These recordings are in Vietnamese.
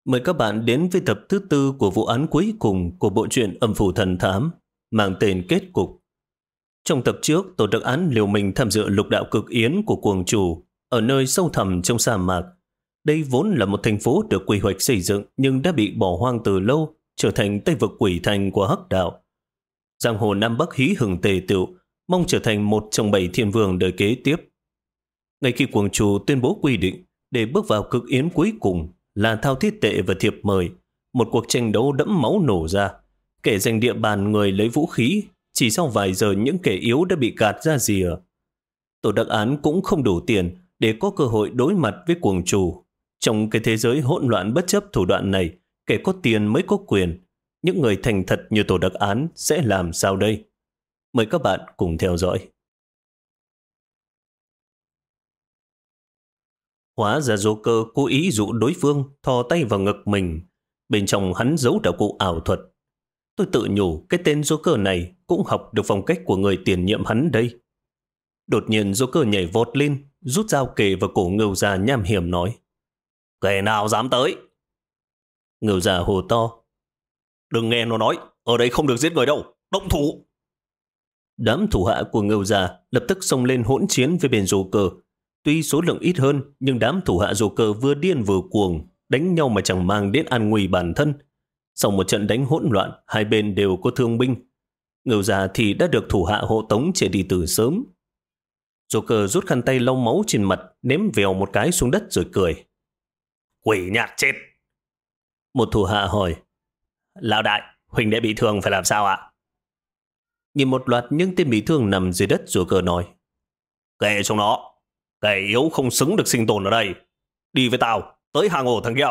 Mời các bạn đến với tập thứ tư của vụ án cuối cùng của bộ truyện Âm phủ thần thám, mang tên Kết cục. Trong tập trước, tổ đặc án liều mình tham dự lục đạo cực yến của cuồng chủ ở nơi sâu thẳm trong sa mạc. Đây vốn là một thành phố được quy hoạch xây dựng nhưng đã bị bỏ hoang từ lâu, trở thành Tây vực quỷ thành của hắc đạo. Giang hồ Nam Bắc hí hửng tề tựu, mong trở thành một trong 7 thiên vương đời kế tiếp. Ngay khi cuồng chủ tuyên bố quy định để bước vào cực yến cuối cùng là thao thiết tệ và thiệp mời, một cuộc tranh đấu đẫm máu nổ ra. Kẻ giành địa bàn người lấy vũ khí, chỉ sau vài giờ những kẻ yếu đã bị gạt ra rìa. Tổ đặc án cũng không đủ tiền để có cơ hội đối mặt với cuồng chủ. Trong cái thế giới hỗn loạn bất chấp thủ đoạn này, kẻ có tiền mới có quyền. Những người thành thật như tổ đặc án sẽ làm sao đây? Mời các bạn cùng theo dõi. Hóa ra Joker cố ý dụ đối phương thò tay vào ngực mình. Bên trong hắn giấu đạo cụ ảo thuật. Tôi tự nhủ cái tên Joker này cũng học được phong cách của người tiền nhiệm hắn đây. Đột nhiên Joker nhảy vọt lên, rút dao kề vào cổ Ngưu Gia nham hiểm nói: "Kẻ nào dám tới?" Ngưu Gia hồ to: "Đừng nghe nó nói, ở đây không được giết người đâu, động thủ!" Đám thủ hạ của Ngưu Gia lập tức xông lên hỗn chiến với bên Joker. Tuy số lượng ít hơn, nhưng đám thủ hạ Joker vừa điên vừa cuồng, đánh nhau mà chẳng mang đến an nguy bản thân. Sau một trận đánh hỗn loạn, hai bên đều có thương binh. Ngưu Gia thì đã được thủ hạ hộ tống chạy đi từ sớm. Joker rút khăn tay lau máu trên mặt, ném vèo một cái xuống đất rồi cười: "Quỷ nhạt chết!" Một thủ hạ hỏi: "Lão đại, huynh đệ bị thương phải làm sao ạ?" Nhìn một loạt những tên bị thương nằm dưới đất, Joker nói: "Kệ chúng nó, kẻ yếu không xứng được sinh tồn ở đây. Đi với tao, tới hang ổ thằng kia."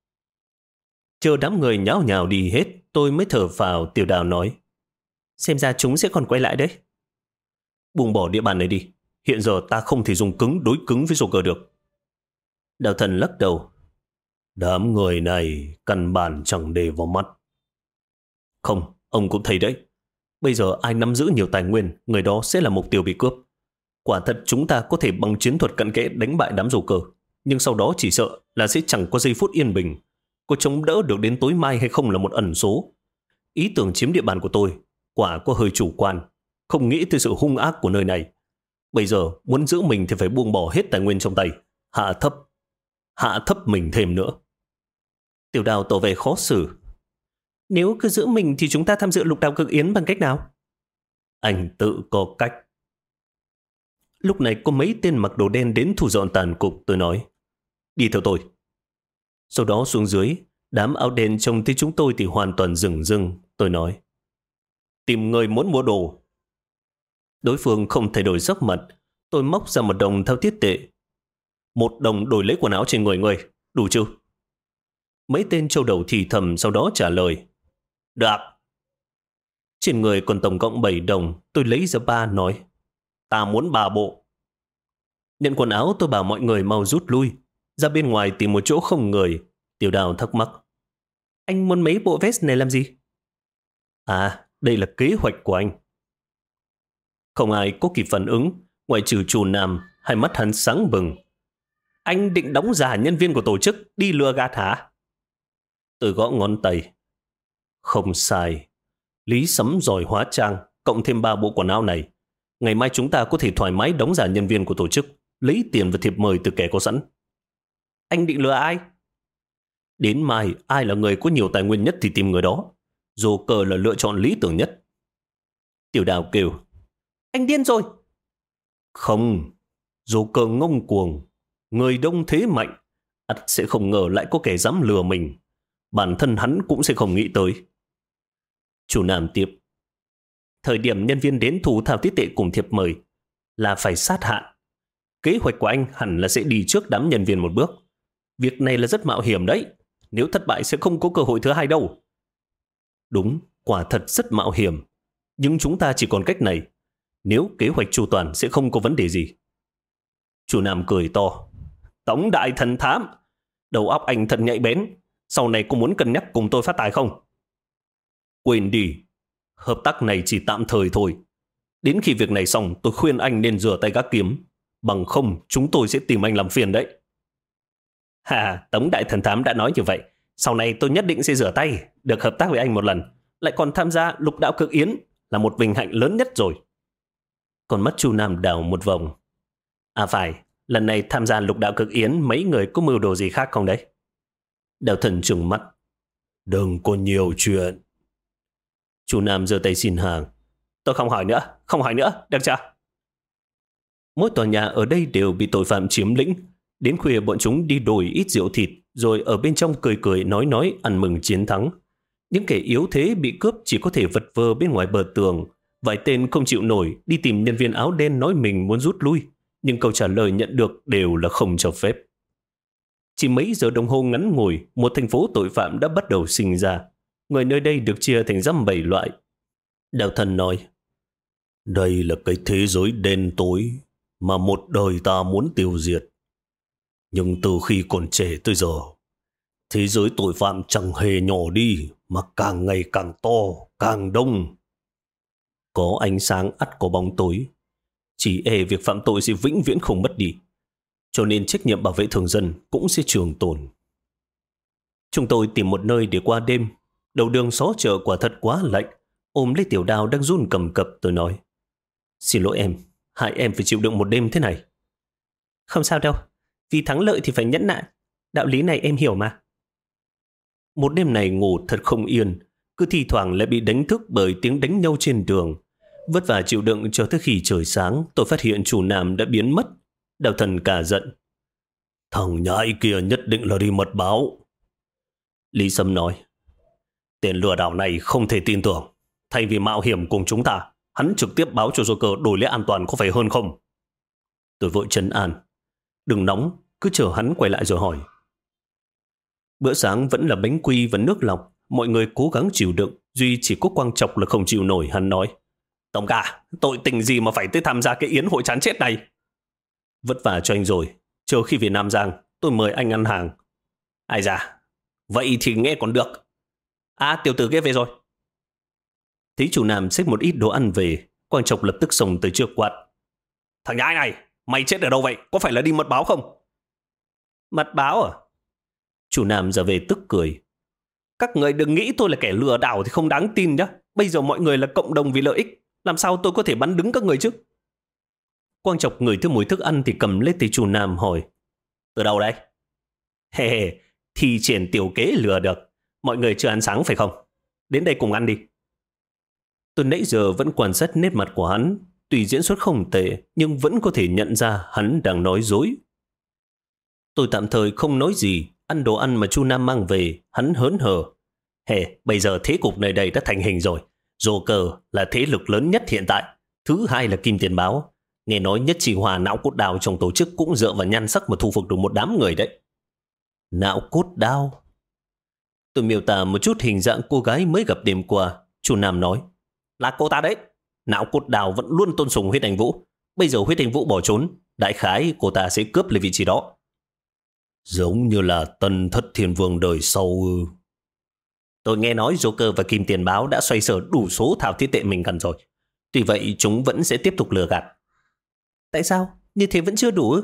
Chờ đám người nháo nhào đi hết, tôi mới thở phào. Tiểu Đào nói: "Xem ra chúng sẽ còn quay lại đấy." "Buông bỏ địa bàn này đi. Hiện giờ ta không thể dùng cứng đối cứng với Joker được." Đào Thần lắc đầu: "Đám người này căn bản chẳng để vào mắt." "Không, ông cũng thấy đấy. Bây giờ ai nắm giữ nhiều tài nguyên, người đó sẽ là mục tiêu bị cướp. Quả thật chúng ta có thể bằng chiến thuật cận kẽ đánh bại đám Joker, nhưng sau đó chỉ sợ là sẽ chẳng có giây phút yên bình. Có chống đỡ được đến tối mai hay không là một ẩn số. Ý tưởng chiếm địa bàn của tôi quả có hơi chủ quan, không nghĩ tới sự hung ác của nơi này. Bây giờ muốn giữ mình thì phải buông bỏ hết tài nguyên trong tay, hạ thấp mình thêm nữa." Tiểu Đào tỏ vẻ khó xử: "Nếu cứ giữ mình thì chúng ta tham dự lục đạo cực yến bằng cách nào?" "Anh tự có cách." Lúc này có mấy tên mặc đồ đen đến thu dọn tàn cục. Tôi nói: "Đi theo tôi." Sau đó xuống dưới, đám áo đen trông thấy chúng tôi thì hoàn toàn rừng rưng. Tôi nói: "Tìm người muốn mua đồ." Đối phương không thay đổi sắc mặt. Tôi móc ra 1 đồng thao thiết tệ. "1 đồng đổi lấy quần áo trên người người, đủ chưa?" Mấy tên châu đầu thì thầm, sau đó trả lời: "Được." Trên người còn tổng cộng 7 đồng. Tôi lấy ra 3 nói: "Ta muốn 3 bộ." Nhận quần áo, tôi bảo mọi người mau rút lui ra bên ngoài tìm một chỗ không người. Tiểu Đào thắc mắc: "Anh muốn mấy bộ vest này làm gì?" "À, đây là kế hoạch của anh." Không ai có kịp phản ứng, ngoại trừ Chu Nam. Hai mắt hắn sáng bừng: "Anh định đóng giả nhân viên của tổ chức đi lừa gạt hả?" Tôi gõ ngón tay: "Không sai. Lý Sấm giỏi hóa trang, cộng thêm 3 bộ quần áo này. Ngày mai chúng ta có thể thoải mái đóng giả nhân viên của tổ chức, lấy tiền và thiệp mời từ kẻ có sẵn." "Anh định lừa ai?" "Đến mai, ai là người có nhiều tài nguyên nhất thì tìm người đó. Joker là lựa chọn lý tưởng nhất." Tiểu Đào kêu: "Anh điên rồi." "Không, Joker ngông cuồng. Người đông thế mạnh, ắt sẽ không ngờ lại có kẻ dám lừa mình. Bản thân hắn cũng sẽ không nghĩ tới." Chủ Nam tiếp: "Thời điểm nhân viên đến thu thao thiết tệ cùng thiệp mời là phải sát hạn. Kế hoạch của anh hẳn là sẽ đi trước đám nhân viên một bước. Việc này là rất mạo hiểm đấy. Nếu thất bại sẽ không có cơ hội thứ hai đâu." "Đúng, quả thật rất mạo hiểm. Nhưng chúng ta chỉ còn cách này. Nếu kế hoạch chu toàn sẽ không có vấn đề gì." Chủ Nam cười to: "Tống đại thần thám, đầu óc anh thật nhạy bén. Sau này có muốn cân nhắc cùng tôi phát tài không?" "Quên đi, hợp tác này chỉ tạm thời thôi. Đến khi việc này xong tôi khuyên anh nên rửa tay gác kiếm. Bằng không chúng tôi sẽ tìm anh làm phiền đấy." "Hà, Tống đại thần thám đã nói như vậy, Sau này tôi nhất định sẽ rửa tay, được hợp tác với anh một lần. Lại còn tham gia lục đạo cực yến là một vinh hạnh lớn nhất rồi. Còn mắt Chu Nam đảo một vòng. À phải, lần này tham gia lục đạo cực yến mấy người có mưu đồ gì khác không đấy? Đào Thần trừng mắt. Đừng có nhiều chuyện. Chu Nam giơ tay xin hàng. Tôi không hỏi nữa, được chưa? Mỗi tòa nhà ở đây đều bị tội phạm chiếm lĩnh. Đến khuya bọn chúng đi đổi ít rượu thịt, rồi ở bên trong cười cười nói ăn mừng chiến thắng. Những kẻ yếu thế bị cướp chỉ có thể vật vờ bên ngoài bờ tường. Vài tên không chịu nổi đi tìm nhân viên áo đen nói mình muốn rút lui, nhưng câu trả lời nhận được đều là không cho phép. Chỉ mấy giờ đồng hồ ngắn ngủi, một thành phố tội phạm đã bắt đầu sinh ra. Người nơi đây được chia thành dăm bảy loại. Đào Thần nói, đây là cái thế giới đen tối mà một đời ta muốn tiêu diệt. Nhưng từ khi còn trẻ tới giờ, thế giới tội phạm chẳng hề nhỏ đi mà càng ngày càng to, càng đông. Có ánh sáng ắt có bóng tối. Chỉ e việc phạm tội sẽ vĩnh viễn không mất đi. Cho nên trách nhiệm bảo vệ thường dân cũng sẽ trường tồn. Chúng tôi tìm một nơi để qua đêm. Đầu đường xó chợ quả thật quá lạnh. Ôm lấy Tiểu Đào đang run cầm cập, tôi nói, xin lỗi em, hai em phải chịu đựng một đêm thế này. Không sao đâu, vì thắng lợi thì phải nhẫn nại. Đạo lý này em hiểu mà. Một đêm này ngủ thật không yên, cứ thi thoảng lại bị đánh thức bởi tiếng đánh nhau trên đường. Vất vả chịu đựng cho tới khi trời sáng, tôi phát hiện chủ Nam đã biến mất. Đào Thần cả giận. Thằng nhãi kia nhất định là đi mật báo. Lý Sâm nói, tên lừa đảo này không thể tin tưởng. Thay vì mạo hiểm cùng chúng ta, hắn trực tiếp báo cho Joker đổi lẽ an toàn có phải hơn không? Tôi vội trấn an. Đừng nóng, cứ chờ hắn quay lại rồi hỏi. Bữa sáng vẫn là bánh quy và nước lọc. Mọi người cố gắng chịu đựng, duy chỉ có Quang Trọc là không chịu nổi. Hắn nói, Tổng ca, tội tình gì mà phải tới tham gia cái yến hội chán chết này? Vất vả cho anh rồi, chờ khi về Nam Giang tôi mời anh ăn hàng. Ai da, vậy thì nghe còn được. À, tiểu tử kia về rồi. Thấy chủ Nam xách một ít đồ ăn về, Quang Trọc lập tức xông tới trước quát. Thằng nhãi này, mày chết ở đâu vậy? Có phải là đi mật báo không? Mật báo à? Chủ Nam giờ về tức cười. Các người đừng nghĩ tôi là kẻ lừa đảo thì không đáng tin nhá. Bây giờ mọi người là cộng đồng vì lợi ích. Làm sao tôi có thể bắn đứng các người chứ? Quang Trọc ngửi thấy mùi thức ăn thì cầm lấy tay chủ Nam hỏi. Từ đâu đấy? Hề, thì triển tiểu kế lừa được. Mọi người chưa ăn sáng phải không? Đến đây cùng ăn đi. Tôi nãy giờ vẫn quan sát nét mặt của hắn. Tuy diễn xuất không tệ, nhưng vẫn có thể nhận ra hắn đang nói dối. Tôi tạm thời không nói gì. Ăn đồ ăn mà chu Nam mang về, hắn hớn hở. Bây giờ thế cục nơi đây đã thành hình rồi. Joker là thế lực lớn nhất hiện tại. Thứ hai là Kim Tiền Báo. Nghe nói Nhất Chỉ Hòa não cốt đao trong tổ chức cũng dựa vào nhan sắc mà thu phục được một đám người đấy. Não cốt đao? Tôi miêu tả một chút hình dạng cô gái mới gặp đêm qua. Chu Nam nói, là cô ta đấy. Não cốt đao vẫn luôn tôn sùng Huyết Anh Vũ. Bây giờ Huyết Anh Vũ bỏ trốn, đại khái cô ta sẽ cướp lấy vị trí đó. Giống như là Tân Thất Thiên Vương đời sau. Tôi nghe nói Joker và Kim Tiền Báo đã xoay sở đủ số thảo thiết tệ mình cần rồi. Tuy vậy chúng vẫn sẽ tiếp tục lừa gạt. Tại sao? Như thế vẫn chưa đủ?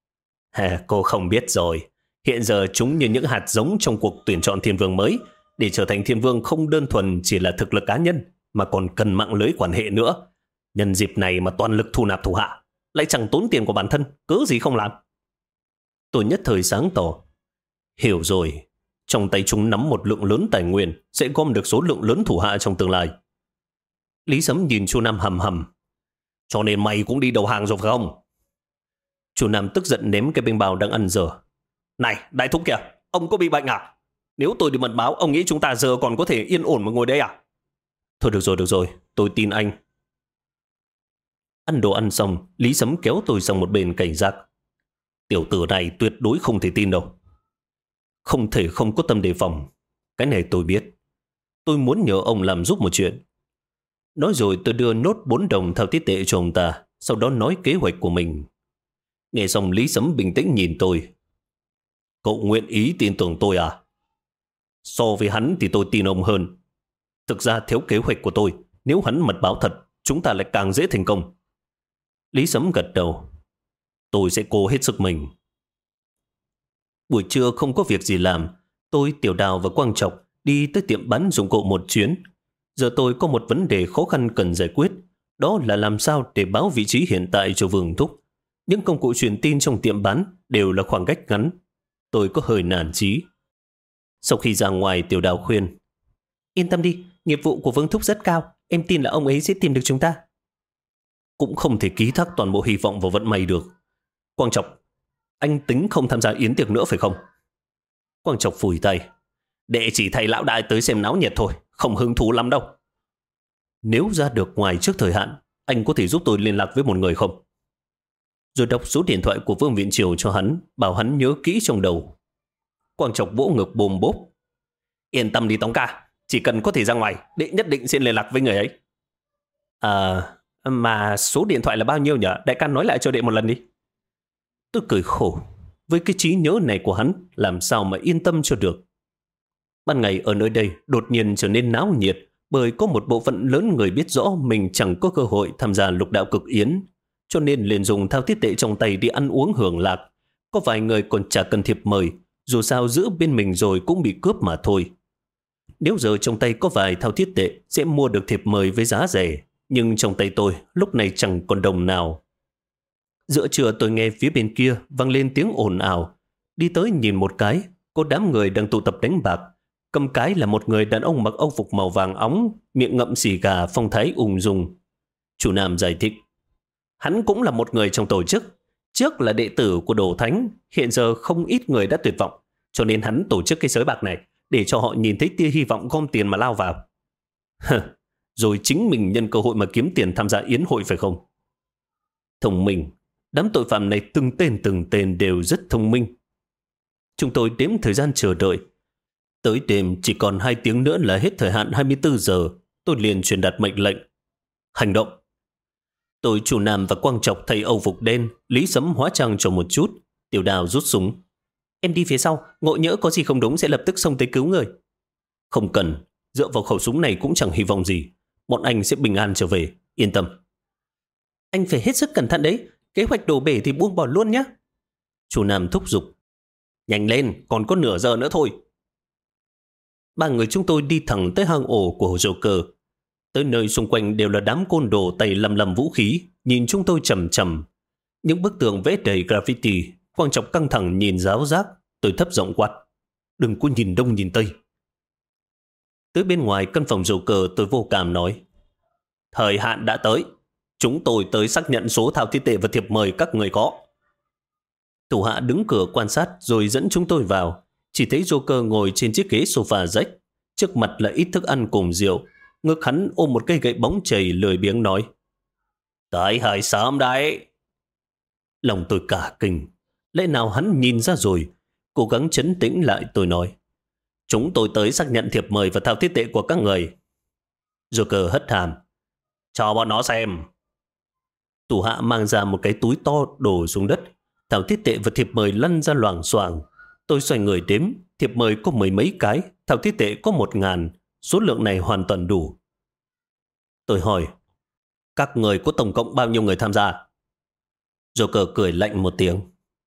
Cô không biết rồi. Hiện giờ chúng như những hạt giống trong cuộc tuyển chọn Thiên Vương mới. Để trở thành Thiên Vương không đơn thuần chỉ là thực lực cá nhân, mà còn cần mạng lưới quan hệ nữa. Nhân dịp này mà toàn lực thu nạp thủ hạ, lại chẳng tốn tiền của bản thân, cớ gì không làm. Tôi nhất thời sáng tỏ. Hiểu rồi. Trong tay chúng nắm một lượng lớn tài nguyên, sẽ gom được số lượng lớn thủ hạ trong tương lai. Lý Sấm nhìn Chu Nam hầm hầm. Cho nên mày cũng đi đầu hàng rồi phải không? Chu Nam tức giận ném cái bánh bao đang ăn dở. Này, đại thúc kìa, ông có bị bệnh à? Nếu tôi đi mật báo, ông nghĩ chúng ta giờ còn có thể yên ổn mà ngồi đây à? Thôi được rồi, tôi tin anh. Ăn đồ ăn xong, Lý Sấm kéo tôi sang một bên cảnh giác. Tiểu tử này tuyệt đối không thể tin đâu. Không thể không có tâm đề phòng. Cái này tôi biết. Tôi muốn nhờ ông làm giúp một chuyện. Nói rồi tôi đưa nốt 4 đồng theo tiết tệ cho ông ta, sau đó nói kế hoạch của mình. Nghe xong Lý Sấm bình tĩnh nhìn tôi. Cậu nguyện ý tin tưởng tôi à? So với hắn thì tôi tin ông hơn. Thực ra theo kế hoạch của tôi, nếu hắn mật báo thật, chúng ta lại càng dễ thành công. Lý Sấm gật đầu. Tôi sẽ cố hết sức mình. Buổi trưa không có việc gì làm, Tôi, Tiểu Đào và Quang Trọc đi tới tiệm bán dụng cụ một chuyến. Giờ tôi có một vấn đề khó khăn cần giải quyết, đó là làm sao để báo vị trí hiện tại cho Vương Thúc. Những công cụ truyền tin trong tiệm bán đều là khoảng cách ngắn. Tôi có hơi nản chí. Sau khi ra ngoài, Tiểu Đào khuyên: Yên tâm đi, nghiệp vụ của Vương Thúc rất cao. Em tin là ông ấy sẽ tìm được chúng ta. Cũng không thể ký thác toàn bộ hy vọng vào vận may được. Quang Trọc, anh tính không tham gia yến tiệc nữa phải không? Quang Trọc phủi tay: Đệ chỉ thầy lão đại tới xem náo nhiệt thôi, không hứng thú lắm đâu. Nếu ra được ngoài trước thời hạn, anh có thể giúp tôi liên lạc với một người không? Rồi đọc số điện thoại của Vương Viện Triều cho hắn, bảo hắn nhớ kỹ trong đầu. Quang Trọc vỗ ngực bồm bốp: Yên tâm đi Tống ca, chỉ cần có thể ra ngoài, đệ nhất định sẽ liên lạc với người ấy. Mà số điện thoại là bao nhiêu nhỉ? Đại ca nói lại cho đệ một lần đi. Tôi cười khổ. Với cái trí nhớ này của hắn, làm sao mà yên tâm cho được. Ban ngày ở nơi đây đột nhiên trở nên náo nhiệt, bởi có một bộ phận lớn người biết rõ mình chẳng có cơ hội tham gia lục đạo cực yến, cho nên liền dùng thao thiết tệ trong tay đi ăn uống hưởng lạc. Có vài người còn chả cần thiệp mời, dù sao giữ bên mình rồi cũng bị cướp mà thôi. Nếu giờ trong tay có vài thao thiết tệ sẽ mua được thiệp mời với giá rẻ, nhưng trong tay tôi lúc này chẳng còn đồng nào. Giữa trưa tôi nghe phía bên kia vang lên tiếng ồn ào. Đi tới nhìn một cái, có đám người đang tụ tập đánh bạc. Cầm cái là một người đàn ông mặc âu phục màu vàng óng, miệng ngậm xì gà, phong thái ung dung. Chủ Nam giải thích: Hắn cũng là một người trong tổ chức. Trước là đệ tử của Đồ Thánh, hiện giờ không ít người đã tuyệt vọng, cho nên hắn tổ chức cái sới bạc này để cho họ nhìn thấy tia hy vọng gom tiền mà lao vào. Rồi chính mình nhân cơ hội mà kiếm tiền tham gia yến hội phải không? Thông minh. Đám tội phạm này từng tên đều rất thông minh. Chúng tôi đếm thời gian chờ đợi. Tới đêm chỉ còn 2 tiếng nữa là hết thời hạn 24 giờ. Tôi liền truyền đạt mệnh lệnh: Hành động! Tôi, Chủ Nam và Quang Trọc thay âu phục đen, Lý Sấm hóa trang cho một chút. Tiểu Đào rút súng: Em đi phía sau, ngộ nhỡ có gì không đúng sẽ lập tức xông tới cứu người. Không cần, dựa vào khẩu súng này cũng chẳng hy vọng gì. Bọn anh sẽ bình an trở về, yên tâm. Anh phải hết sức cẩn thận đấy, kế hoạch đổ bể thì buông bỏ luôn nhé. Chủ Nam thúc giục: Nhanh lên, còn có nửa giờ nữa thôi. 3 người chúng tôi đi thẳng tới hang ổ của Joker. Tới nơi xung quanh đều là đám côn đồ tay lầm vũ khí, nhìn chúng tôi chầm chầm. Những bức tường vẽ đầy graffiti. Quang Trọc căng thẳng nhìn giáo giác. Tôi thấp giọng quát: Đừng có nhìn đông nhìn tây. Tới bên ngoài căn phòng Joker, tôi vô cảm nói: Thời hạn đã tới. Chúng tôi tới xác nhận số thao thiết tệ và thiệp mời các người có. Thủ hạ đứng cửa quan sát rồi dẫn chúng tôi vào. Chỉ thấy Joker ngồi trên chiếc ghế sofa rách, trước mặt là ít thức ăn cùng rượu. Ngực hắn ôm một cây gậy bóng chày, lười biếng nói: Tới hơi sớm đấy. Lòng tôi cả kinh. Lẽ nào hắn nhìn ra rồi? Cố gắng trấn tĩnh lại, tôi nói: Chúng tôi tới xác nhận thiệp mời và thao thiết tệ của các người. Joker hất hàm: Cho bọn nó xem. Thủ hạ mang ra một cái túi to đổ xuống đất. Thao thiết tệ và thiệp mời lăn ra loảng xoảng. Tôi xoay người đếm, thiệp mời có 10 mấy cái, thao thiết tệ có 1.000. Số lượng này hoàn toàn đủ. Tôi hỏi: Các người có tổng cộng bao nhiêu người tham gia? Joker cười lạnh một tiếng: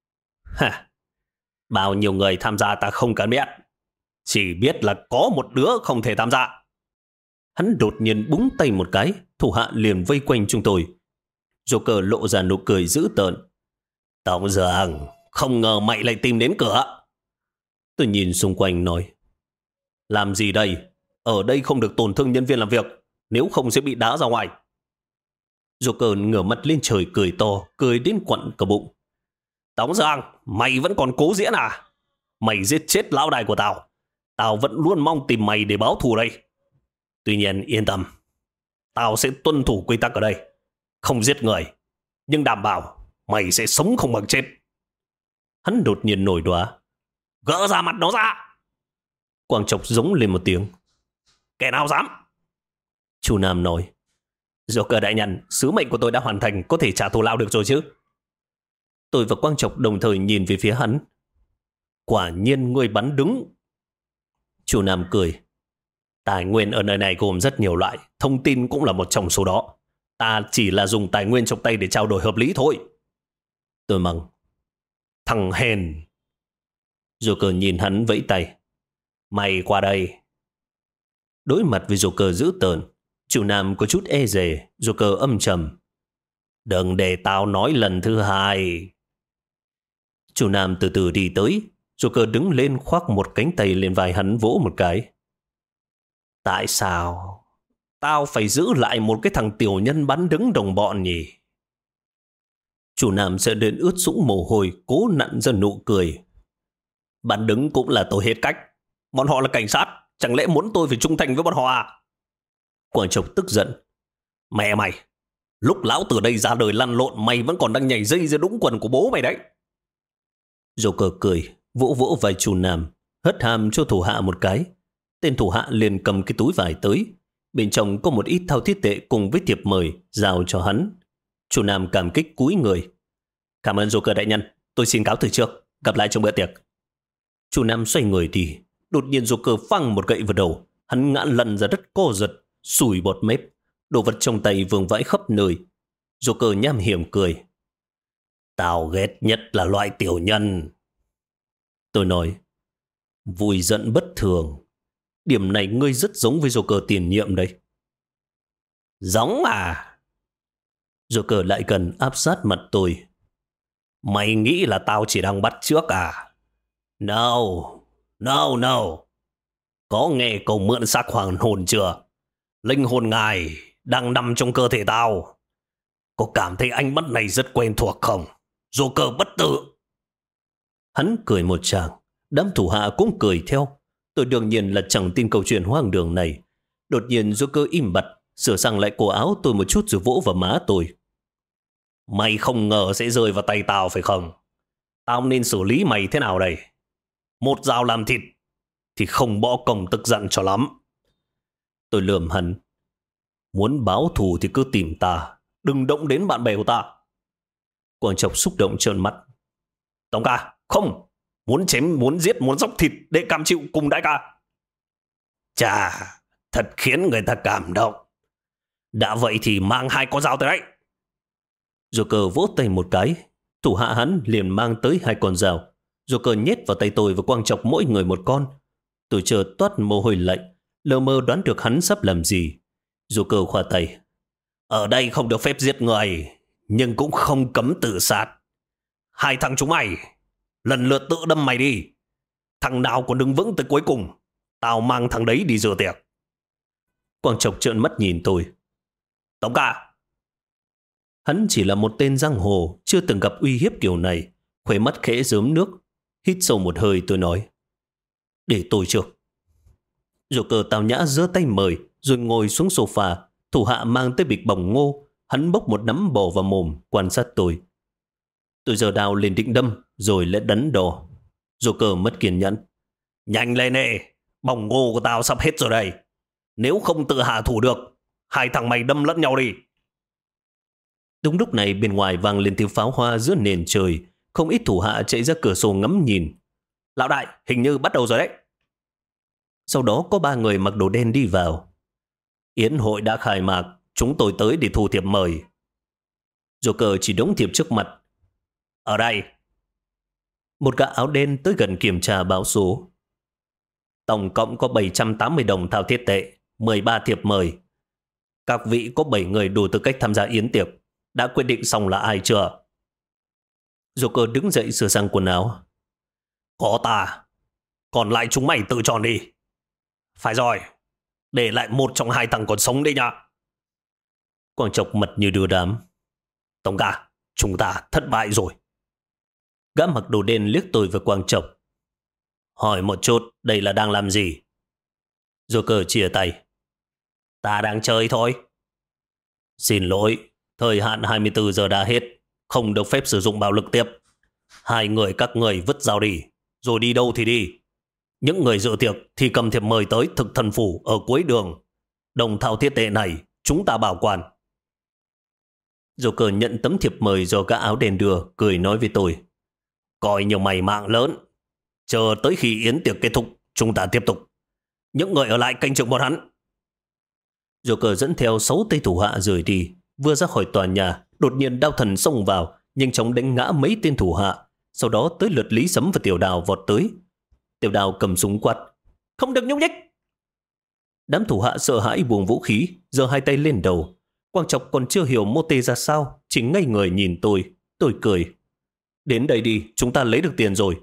Bao nhiêu người tham gia ta không cần biết. Chỉ biết là có một đứa không thể tham gia. Hắn đột nhiên búng tay một cái, thủ hạ liền vây quanh chúng tôi. Joker lộ ra nụ cười dữ tợn: Tổng giường, không ngờ mày lại tìm đến cửa. Tôi nhìn xung quanh nói: Làm gì đây? Ở đây không được tổn thương nhân viên làm việc, nếu không sẽ bị đá ra ngoài. Joker ngửa mặt lên trời cười to, cười đến quặn cả bụng: Tống Giang, mày vẫn còn cố diễn à? Mày giết chết lão đại của tao, tao vẫn luôn mong tìm mày để báo thù đây. Tuy nhiên yên tâm, tao sẽ tuân thủ quy tắc ở đây, không giết người, nhưng đảm bảo mày sẽ sống không bằng chết. Hắn đột nhiên nổi đoá: Gỡ ra mặt nó ra! Quang Trọc giống lên một tiếng: Kẻ nào dám? Chủ Nam nói: Joker đại nhân, sứ mệnh của tôi đã hoàn thành, có thể trả thù lao được rồi chứ? Tôi và Quang Trọc đồng thời nhìn về phía hắn. Quả nhiên ngươi bắn đúng. Chủ Nam cười: Tài nguyên ở nơi này gồm rất nhiều loại, thông tin cũng là một trong số đó. Ta chỉ là dùng tài nguyên trong tay để trao đổi hợp lý thôi. Tôi mắng: Thằng hèn! Joker nhìn hắn vẫy tay: Mày qua đây. Đối mặt với Joker dữ tợn, chủ Nam có chút e dè. Joker âm trầm. Đừng để tao nói lần thứ hai. Chủ Nam từ từ đi tới. Joker đứng lên khoác một cánh tay lên vai hắn vỗ một cái. Tại sao tao phải giữ lại một cái thằng tiểu nhân bắn đứng đồng bọn nhỉ? Chủ Nam sẽ đến ướt sũng mồ hôi, cố nặn ra nụ cười. Bắn đứng cũng là tôi hết cách. Bọn họ là cảnh sát, chẳng lẽ muốn tôi phải trung thành với bọn họ à? Quảng Trộc tức giận. Mẹ mày, lúc lão từ đây ra đời lăn lộn, mày vẫn còn đang nhảy dây ra đũng quần của bố mày đấy. Joker cười, vỗ vỗ vai chủ Nam, hất hàm cho thủ hạ một cái. Tên thủ hạ liền cầm cái túi vải tới. Bên trong có một ít thao thiết tệ cùng với thiệp mời, giao cho hắn. Chủ Nam cảm kích cúi người. Cảm ơn Joker đại nhân, tôi xin cáo từ trước, gặp lại trong bữa tiệc. Chủ Nam xoay người đi. Đột nhiên Joker phăng một gậy vào đầu. Hắn ngã lăn ra đất co giật, sùi bọt mép. Đồ vật trong tay vương vãi khắp nơi. Joker nham hiểm cười. Tao ghét nhất là loại tiểu nhân. Tôi nói, vui giận bất thường. Điểm này ngươi rất giống với Joker tiền nhiệm đấy. Giống à? Joker lại gần áp sát mặt tôi. Mày nghĩ là tao chỉ đang bắt chước à? No, no, no. Có nghe câu mượn xác hoàng hồn chưa? Linh hồn ngài đang nằm trong cơ thể tao. Có cảm thấy ánh mắt này rất quen thuộc không? Joker bất tử. Hắn cười một tràng. Đám thủ hạ cũng cười theo. Tôi đương nhiên là chẳng tin câu chuyện hoang đường này. Đột nhiên Joker im bặt, sửa sang lại cổ áo tôi một chút rồi vỗ vào má tôi. Mày không ngờ sẽ rơi vào tay tao phải không? Tao nên xử lý mày thế nào đây? Một dao làm thịt thì không bỏ công tức giận cho lắm. Tôi lườm hắn. Muốn báo thù thì cứ tìm ta, đừng động đến bạn bè của ta. Quảng Trộc xúc động trợn mắt. Tổng ca, không! Muốn chém, muốn giết, muốn dốc thịt để cam chịu cùng đại ca. Chà, thật khiến người ta cảm động. Đã vậy thì mang 2 con dao tới đấy. Joker vỗ tay một cái. Thủ hạ hắn liền mang tới 2 con dao. Joker nhét vào tay tôi và Quang Trọc mỗi người một con. Tôi chợt toát mồ hôi lạnh, lờ mơ đoán được hắn sắp làm gì. Joker khoa tay. Ở đây không được phép giết người, nhưng cũng không cấm tự sát. 2 thằng chúng mày lần lượt tự đâm mày đi. Thằng nào còn đứng vững tới cuối cùng, tao mang thằng đấy đi rửa tiệc. Quang Trọc trợn mắt nhìn tôi. Tổng ca. Hắn chỉ là một tên giang hồ, chưa từng gặp uy hiếp kiểu này. Khóe mắt khẽ rớm nước. Hít sâu một hơi tôi nói. Để tôi trước. Joker tao nhã giơ tay mời, rồi ngồi xuống sofa. Thủ hạ mang tới bịch bỏng ngô. Hắn bốc một nắm bò vào mồm, quan sát tôi. Tôi giơ đao lên định đâm, rồi lại đắn đo. Joker mất kiên nhẫn. Nhanh lên nè, bỏng ngô của tao sắp hết rồi đây. Nếu không tự hạ thủ được, 2 thằng mày đâm lẫn nhau đi. Đúng lúc này bên ngoài vang lên tiếng pháo hoa giữa nền trời. Không ít thủ hạ chạy ra cửa sổ ngắm nhìn. Lão đại, hình như bắt đầu rồi đấy. Sau đó có 3 người mặc đồ đen đi vào. Yến hội đã khai mạc, chúng tôi tới để thu thiệp mời. Joker chỉ đống thiệp trước mặt. Ở đây. Một gã áo đen tới gần kiểm tra báo số. Tổng cộng có 780 đồng thao thiết tệ, 13 thiệp mời. Các vị có 7 người đủ tư cách tham gia yến tiệc. Đã quyết định xong là ai chưa? Joker đứng dậy sửa sang quần áo. Có ta. Còn lại chúng mày tự chọn đi. Phải rồi. Để lại một trong 2 thằng còn sống đi nhá. Quang Trọc mặt như đưa đám. Tổng ca, chúng ta thất bại rồi. Gã mặc đồ đen liếc tôi và Quang Trọc. Hỏi một chút, đây là đang làm gì? Joker chia tay. Ta đang chơi thôi. Xin lỗi, thời hạn 24 giờ đã hết. Không được phép sử dụng bạo lực tiếp. 2 người các người vứt dao đi, rồi đi đâu thì đi. Những người dự tiệc thì cầm thiệp mời tới thực thần phủ ở cuối đường. Đồng thao thiết tệ này chúng ta bảo quản. Joker nhận tấm thiệp mời do gã áo đen đưa, cười nói với tôi. Coi như mày mạng lớn. Chờ tới khi yến tiệc kết thúc, chúng ta tiếp tục. Những người ở lại canh chừng bọn hắn. Joker dẫn theo 6 tay thủ hạ rời đi. Vừa ra khỏi tòa nhà, đột nhiên đao thần xông vào, nhanh chóng đánh ngã mấy tên thủ hạ. Sau đó tới lượt Lý Sấm và Tiểu Đào vọt tới. Tiểu Đào cầm súng quát. không được nhúc nhích. Đám thủ hạ sợ hãi buông vũ khí, giơ hai tay lên đầu. Quang Trọc còn chưa hiểu mô tê ra sao, chỉ ngây người nhìn tôi cười. Đến đây đi, chúng ta lấy được tiền rồi.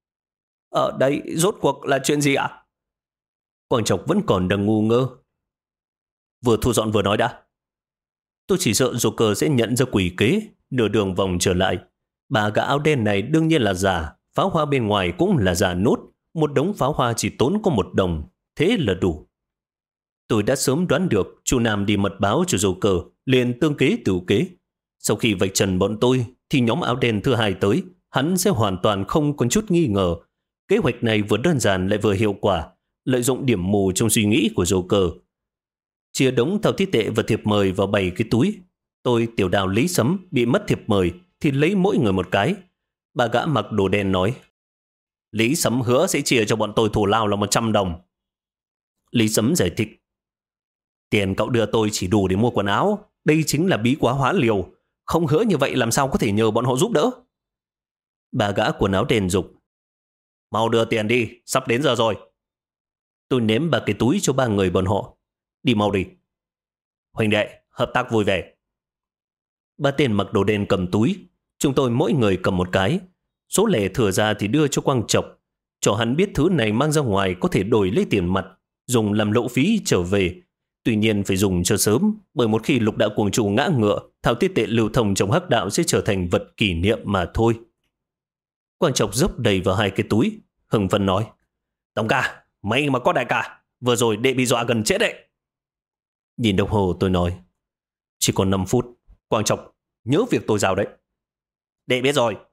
Ở đây rốt cuộc là chuyện gì ạ? Quang Trọc vẫn còn đang ngu ngơ. Vừa thu dọn vừa nói đã. Tôi chỉ sợ Joker sẽ nhận ra quỷ kế, nửa đường vòng trở lại. Bà gã áo đen này đương nhiên là giả, pháo hoa bên ngoài cũng là giả nốt. Một đống pháo hoa chỉ tốn có 1 đồng, thế là đủ. Tôi đã sớm đoán được chú Nam đi mật báo cho Joker, liền tương kế tửu kế. Sau khi vạch trần bọn tôi, thì nhóm áo đen thứ hai tới, hắn sẽ hoàn toàn không còn chút nghi ngờ. Kế hoạch này vừa đơn giản lại vừa hiệu quả, lợi dụng điểm mù trong suy nghĩ của Joker. Chia đống thao thiết tệ và thiệp mời vào 7 cái túi. Tôi, Tiểu Đào, Lý Sấm bị mất thiệp mời thì lấy mỗi người một cái. Bà gã mặc đồ đen nói, Lý Sấm hứa sẽ chia cho bọn tôi thù lao là 100 đồng. Lý Sấm giải thích, tiền cậu đưa tôi chỉ đủ để mua quần áo. Đây chính là bí quá hóa liều. Không hứa như vậy làm sao có thể nhờ bọn họ giúp đỡ. Bà gã quần áo đen dục, mau đưa tiền đi, sắp đến giờ rồi. Tôi ném 3 cái túi cho 3 người bọn họ. Đi mau đi. Huynh đệ, hợp tác vui vẻ. 3 tên mặc đồ đen cầm túi. Chúng tôi mỗi người cầm một cái. Số lẻ thừa ra thì đưa cho Quang Trọc. Cho hắn biết thứ này mang ra ngoài có thể đổi lấy tiền mặt, dùng làm lộ phí trở về. Tuy nhiên phải dùng cho sớm, bởi một khi Lục Đạo Cuồng Chủ ngã ngựa, thảo tiết tệ lưu thông trong hắc đạo sẽ trở thành vật kỷ niệm mà thôi. Quang Trọc dốc đầy vào 2 cái túi, hưng phấn nói, Tổng ca, may mà có đại ca, vừa rồi đệ bị dọa gần chết đấy. Nhìn đồng hồ tôi nói, chỉ còn 5 phút, Quang Trọc, nhớ việc tôi giao đấy. Đệ biết rồi.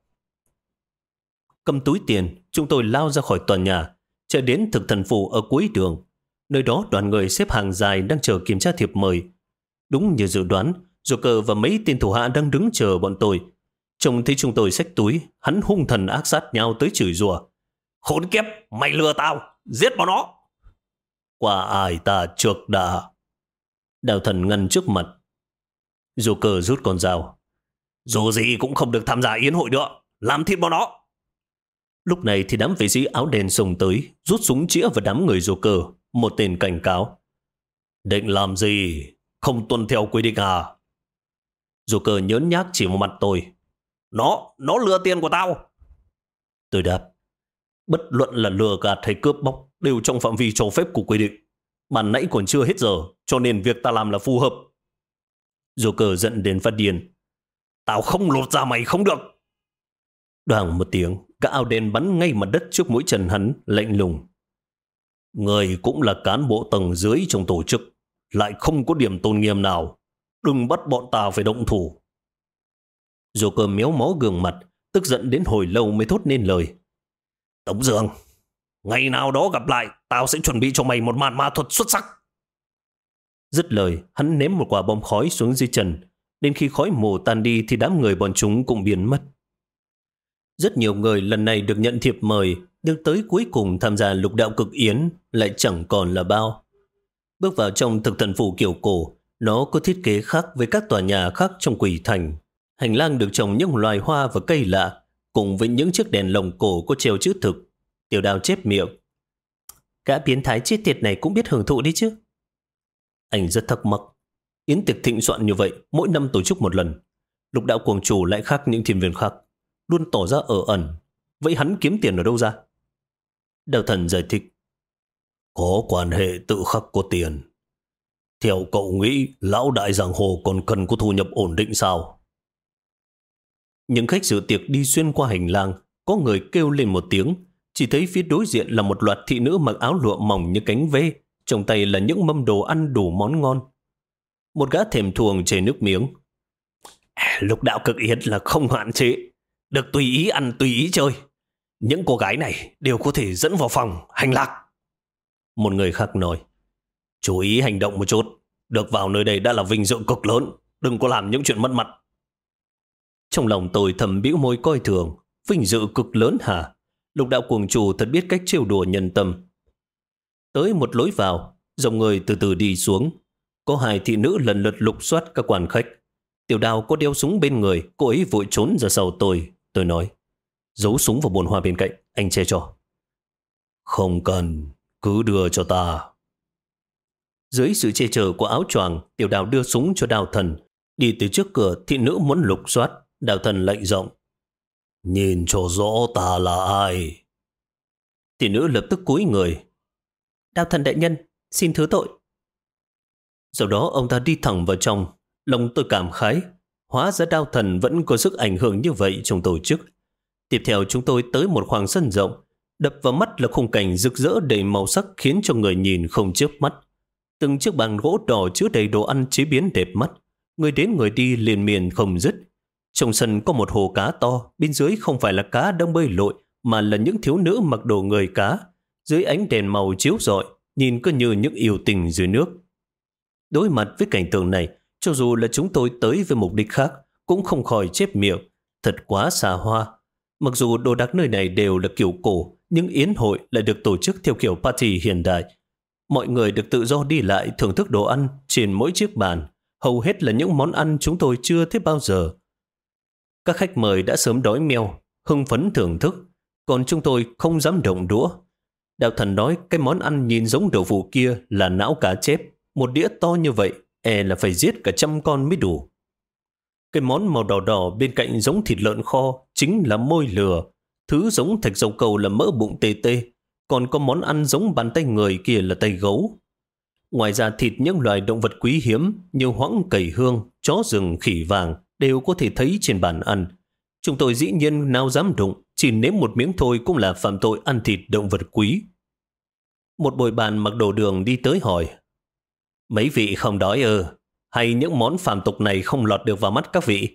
Cầm túi tiền, chúng tôi lao ra khỏi tòa nhà, chạy đến thực thần phủ ở cuối đường. Nơi đó đoàn người xếp hàng dài đang chờ kiểm tra thiệp mời. Đúng như dự đoán, Joker và mấy tên thủ hạ đang đứng chờ bọn tôi. Trông thấy chúng tôi xách túi, hắn hung thần ác sát nhau tới chửi rủa. Khốn kiếp, mày lừa tao, giết bọn nó. Qua ai ta trước đã. Đạo thần ngăn trước mặt. Joker rút con dao. Dù gì cũng không được tham gia yến hội nữa, làm thịt bọn nó. Lúc này thì đám vệ sĩ áo đen xông tới, rút súng chĩa vào đám người Joker. Một tên cảnh cáo. Định làm gì? Không tuân theo quy định à? Joker nhớn nhác chỉ vào mặt tôi. Nó lừa tiền của tao. Tôi đáp. Bất luận là lừa gạt hay cướp bóc đều trong phạm vi cho phép của quy định. Bản nãy còn chưa hết giờ, cho nên việc ta làm là phù hợp. Joker giận đến phát điên. Tao không lột ra mày không được. Đoàng một tiếng, gã áo đen bắn ngay mặt đất trước mũi chân hắn, lạnh lùng. Người cũng là cán bộ tầng dưới trong tổ chức, lại không có điểm tôn nghiêm nào. Đừng bắt bọn ta phải động thủ. Joker méo mó gương mặt, tức giận đến hồi lâu mới thốt nên lời. Tống Dương, ngày nào đó gặp lại, tao sẽ chuẩn bị cho mày một màn ma thuật xuất sắc. Dứt lời, hắn ném một quả bom khói xuống dưới chân. Đến khi khói mù tan đi thì đám người bọn chúng cũng biến mất. Rất nhiều người lần này được nhận thiệp mời, nhưng tới cuối cùng tham gia lục đạo cực yến lại chẳng còn là bao. Bước vào trong thực thần phủ kiểu cổ, nó có thiết kế khác với các tòa nhà khác trong quỷ thành. Hành lang được trồng những loài hoa và cây lạ, cùng với những chiếc đèn lồng cổ có treo chữ thực. Tiểu Đào chép miệng. Gã biến thái chết tiệt này cũng biết hưởng thụ đi chứ. Anh rất thắc mắc. Yến tiệc thịnh soạn như vậy, mỗi năm tổ chức một lần. Lục đạo cuồng chủ lại khác những thiên viên khác, luôn tỏ ra ở ẩn. Vậy hắn kiếm tiền ở đâu ra? Đạo thần giải thích. Có quan hệ tự khắc có tiền. Theo cậu nghĩ, lão đại giang hồ còn cần có thu nhập ổn định sao? Những khách dự tiệc đi xuyên qua hành lang, có người kêu lên một tiếng. Chỉ thấy phía đối diện là một loạt thị nữ mặc áo lụa mỏng như cánh ve, trong tay là những mâm đồ ăn đủ món ngon. Một gã thèm thuồng chảy nước miếng. Lục đạo cực yến là không hạn chế, được tùy ý ăn tùy ý chơi. Những cô gái này đều có thể dẫn vào phòng hành lạc. Một người khác nói. Chú ý hành động một chút, được vào nơi đây đã là vinh dự cực lớn, đừng có làm những chuyện mất mặt. Trong lòng tôi thầm bĩu môi coi thường. Vinh dự cực lớn hả? Lục đạo cuồng chủ thật biết cách trêu đùa nhân tâm. Tới một lối vào, dòng người từ từ đi xuống. Có 2 thị nữ lần lượt lục soát các quan khách. Tiểu Đào có đeo súng bên người, cô ấy vội trốn ra sau tôi. Tôi nói, giấu súng vào bồn hoa bên cạnh, anh che cho. Không cần, Cứ đưa cho ta. Dưới sự che chở của áo choàng, Tiểu Đào đưa súng cho Đào Thần. Đi từ trước cửa, thị nữ muốn lục soát. Đào Thần lệnh giọng: nhìn cho rõ ta là ai. Thị nữ lập tức cúi người: Đào Thần đại nhân, xin thứ tội. Sau đó ông ta đi thẳng vào trong. Lòng tôi cảm khái, hóa ra Đao Thần vẫn có sức ảnh hưởng như vậy trong tổ chức. Tiếp theo chúng tôi tới một khoảng sân rộng. Đập vào mắt là khung cảnh rực rỡ đầy màu sắc khiến cho người nhìn không chớp mắt. Từng chiếc bàn gỗ đỏ chứa đầy đồ ăn chế biến đẹp mắt. Người đến người đi liền miên không dứt. Trong sân có một hồ cá to, bên dưới không phải là cá đang bơi lội mà là những thiếu nữ mặc đồ người cá. Dưới ánh đèn màu chiếu rọi, nhìn cứ như những yêu tình dưới nước. Đối mặt với cảnh tượng này, cho dù là chúng tôi tới với mục đích khác, cũng không khỏi chép miệng. Thật quá xa hoa. Mặc dù đồ đạc nơi này đều là kiểu cổ, nhưng yến hội lại được tổ chức theo kiểu party hiện đại. Mọi người được tự do đi lại thưởng thức đồ ăn trên mỗi chiếc bàn. Hầu hết là những món ăn chúng tôi chưa thấy bao giờ. Các khách mời đã sớm đói meo, hưng phấn thưởng thức, còn chúng tôi không dám động đũa. Đạo Thần nói cái món ăn nhìn giống đậu phụ kia là não cá chép. Một đĩa to như vậy, là phải giết cả 100 con mới đủ. Cái món màu đỏ đỏ bên cạnh giống thịt lợn kho chính là môi lừa. Thứ giống thạch dầu cầu là mỡ bụng tê tê. Còn có món ăn giống bàn tay người kia là tay gấu. Ngoài ra thịt những loài động vật quý hiếm như hoãng cầy hương, chó rừng, khỉ vàng đều có thể thấy trên bàn ăn. Chúng tôi dĩ nhiên nào dám đụng, chỉ nếm một miếng thôi cũng là phạm tội ăn thịt động vật quý. Một bồi bàn mặc đồ đường đi tới hỏi: mấy vị không đói hay những món phàm tục này không lọt được vào mắt các vị?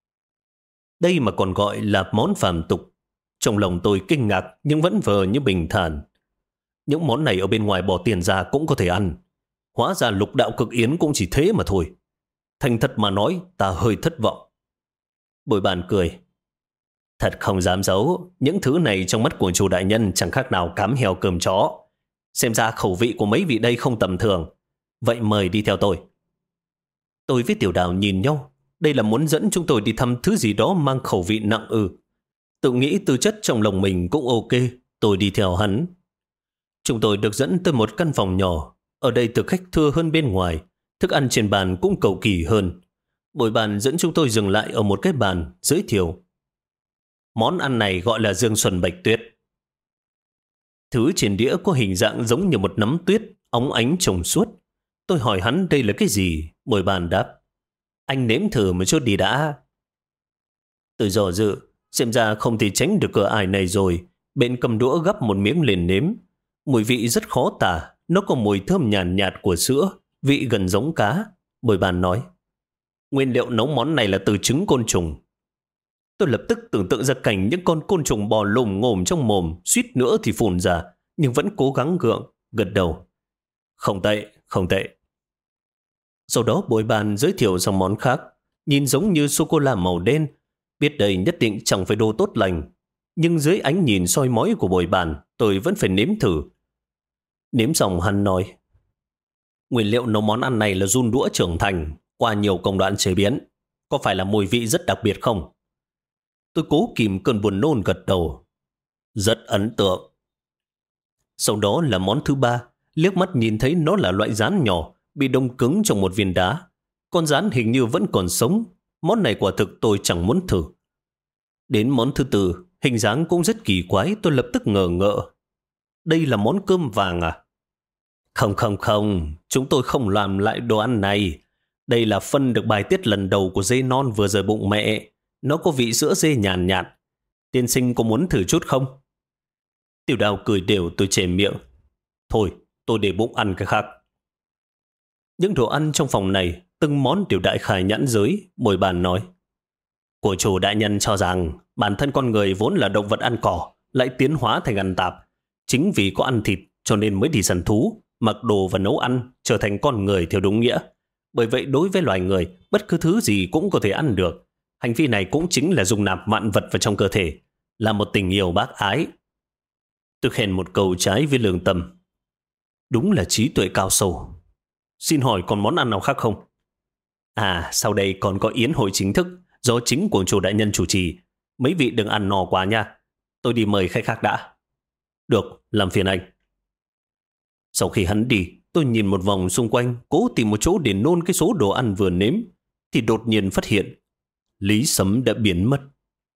Đây mà còn gọi là món phàm tục. Trong lòng tôi kinh ngạc nhưng vẫn vờ như bình thản. Những món này ở bên ngoài bỏ tiền ra cũng có thể ăn. Hóa ra lục đạo cực yến cũng chỉ thế mà thôi. Thành thật mà nói, ta hơi thất vọng. Bồi bàn cười: thật không dám giấu, những thứ này trong mắt của chủ đại nhân chẳng khác nào cám heo cơm chó. Xem ra khẩu vị của mấy vị đây không tầm thường. Vậy mời đi theo tôi. Tôi với Tiểu Đào nhìn nhau. Đây là muốn dẫn chúng tôi đi thăm thứ gì đó mang khẩu vị nặng ư? Tự nghĩ tư chất trong lòng mình cũng ok. Tôi đi theo hắn. Chúng tôi được dẫn tới một căn phòng nhỏ. Ở đây thực khách thưa hơn bên ngoài. Thức ăn trên bàn cũng cầu kỳ hơn. Bồi bàn dẫn chúng tôi dừng lại ở một cái bàn, giới thiệu: món ăn này gọi là dương xuân bạch tuyết. Thứ trên đĩa có hình dạng giống như một nắm tuyết, óng ánh trong suốt. Tôi hỏi hắn đây là cái gì? Bồi bàn đáp: anh nếm thử một chút đi đã. Tôi dò dự, xem ra không thể tránh được cửa ải này rồi. Bên cầm đũa gắp một miếng lên nếm. Mùi vị rất khó tả. Nó có mùi thơm nhàn nhạt của sữa, vị gần giống cá. Bồi bàn nói: nguyên liệu nấu món này là từ trứng côn trùng. Tôi lập tức tưởng tượng ra cảnh những con côn trùng bò lồm ngồm trong mồm, suýt nữa thì phun ra, nhưng vẫn cố gắng gượng, gật đầu: không tệ, không tệ. Sau đó bồi bàn giới thiệu sang món khác, nhìn giống như sô-cô-la màu đen, biết đây nhất định chẳng phải đồ tốt lành. Nhưng dưới ánh nhìn soi mói của bồi bàn, tôi vẫn phải nếm thử. Nếm xong hắn nói: nguyên liệu nấu món ăn này là giun đũa trưởng thành, qua nhiều công đoạn chế biến. Có phải là mùi vị rất đặc biệt không? Tôi cố kìm cơn buồn nôn gật đầu: rất ấn tượng. Sau đó là món thứ ba, liếc mắt nhìn thấy nó là loại gián nhỏ, bị đông cứng trong một viên đá. Con gián hình như vẫn còn sống. Món này quả thực tôi chẳng muốn thử. Đến món thứ tư, hình dáng cũng rất kỳ quái, tôi lập tức ngờ ngợ. Đây là món cơm vàng à? Không, chúng tôi không làm lại đồ ăn này. Đây là phân được bài tiết lần đầu của dê non vừa rời bụng mẹ. Nó có vị sữa dê nhàn nhạt. Tiên sinh có muốn thử chút không? Tiểu Đào cười đều, tôi chề miệng: thôi, tôi để bụng ăn cái khác. Những đồ ăn trong phòng này, từng món đều đại khái nhãn giới. Bồi bàn nói: của chủ đại nhân cho rằng bản thân con người vốn là động vật ăn cỏ, lại tiến hóa thành ăn tạp. Chính vì có ăn thịt cho nên mới đi săn thú, mặc đồ và nấu ăn, trở thành con người theo đúng nghĩa. Bởi vậy đối với loài người, bất cứ thứ gì cũng có thể ăn được. Hành vi này cũng chính là dung nạp vạn vật vào trong cơ thể, là một tình yêu bác ái. Tôi khen một câu trái với lương tâm: đúng là trí tuệ cao sâu. Xin hỏi còn món ăn nào khác không? À, sau đây còn có yến hội chính thức do chính quận chủ đại nhân chủ trì. Mấy vị đừng ăn no quá nha. Tôi đi mời khách khác đã. Được, làm phiền anh. Sau khi hắn đi, tôi nhìn một vòng xung quanh, cố tìm một chỗ để nôn cái số đồ ăn vừa nếm, thì đột nhiên phát hiện Lý Sấm đã biến mất.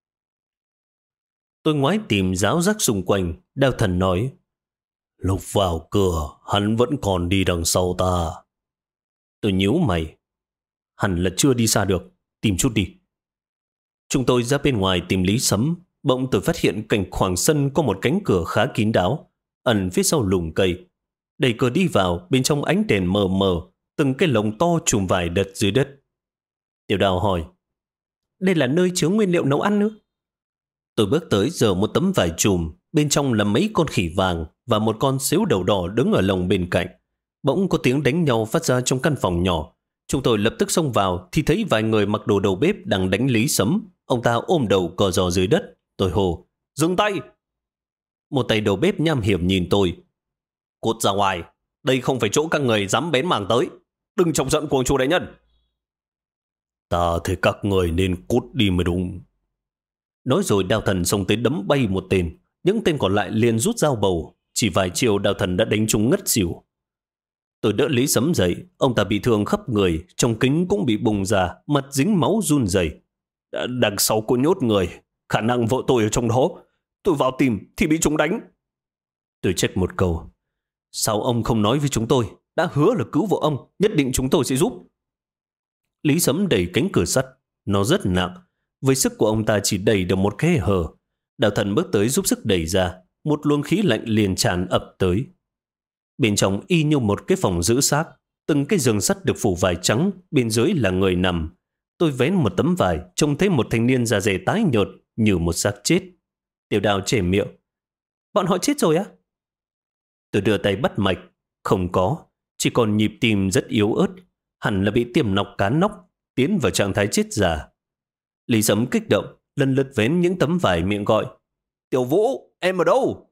Tôi ngoái tìm ráo rác xung quanh, Đao Thần nói, lúc vào cửa, hắn vẫn còn đi đằng sau ta. Tôi nhíu mày, hẳn là chưa đi xa được, tìm chút đi. Chúng tôi ra bên ngoài tìm Lý Sấm, bỗng tôi phát hiện cạnh khoảng sân có một cánh cửa khá kín đáo, ẩn phía sau lùm cây. Đẩy cửa đi vào, bên trong ánh đèn mờ mờ, từng cái lồng to trùm vải đặt dưới đất. Tiểu Đào hỏi, đây là nơi chứa nguyên liệu nấu ăn nữa? Tôi bước tới giở một tấm vải trùm, bên trong là mấy con khỉ vàng và một con sếu đầu đỏ đứng ở lồng bên cạnh. Bỗng có tiếng đánh nhau phát ra trong căn phòng nhỏ. Chúng tôi lập tức xông vào thì thấy vài người mặc đồ đầu bếp đang đánh Lý Sấm. Ông ta ôm đầu cò giò dưới đất. Tôi hô, dừng tay! Một tay đầu bếp nham hiểm nhìn tôi. Cút ra ngoài, đây không phải chỗ các người dám bén mảng tới. Đừng chọc giận cuồng chủ đại nhân. Ta thấy các người nên cút đi mới đúng. Nói rồi Đao Thần xông tới đấm bay một tên. Những tên còn lại liền rút dao bầu. Chỉ vài chiều Đao Thần đã đánh trúng ngất xỉu. Tôi đỡ Lý Sấm dậy. Ông ta bị thương khắp người, trong kính cũng bị bùng ra, mặt dính máu run rẩy. Đằng sau có nhốt người, khả năng vợ tôi ở trong đó. Tôi vào tìm thì bị chúng đánh. Tôi trách một câu, sao ông không nói với chúng tôi? Đã hứa là cứu vợ ông, nhất định chúng tôi sẽ giúp. Lý Sấm đẩy cánh cửa sắt, nó rất nặng. Với sức của ông ta chỉ đẩy được một khe hở. Đao Thần bước tới giúp sức đẩy ra, một luồng khí lạnh liền tràn ập tới. Bên trong y như một cái phòng giữ xác, từng cái giường sắt được phủ vải trắng, bên dưới là người nằm. Tôi vén một tấm vải, trông thấy một thanh niên da dẻ tái nhợt như một xác chết. Tiểu Đào chề miệng, bọn họ chết rồi á? Tôi đưa tay bắt mạch, không có, chỉ còn nhịp tim rất yếu ớt, hẳn là bị tiềm nọc cán nóc, tiến vào trạng thái chết già. Lý Sấm kích động, lần lượt vén những tấm vải, miệng gọi, Tiểu Vũ, em ở đâu?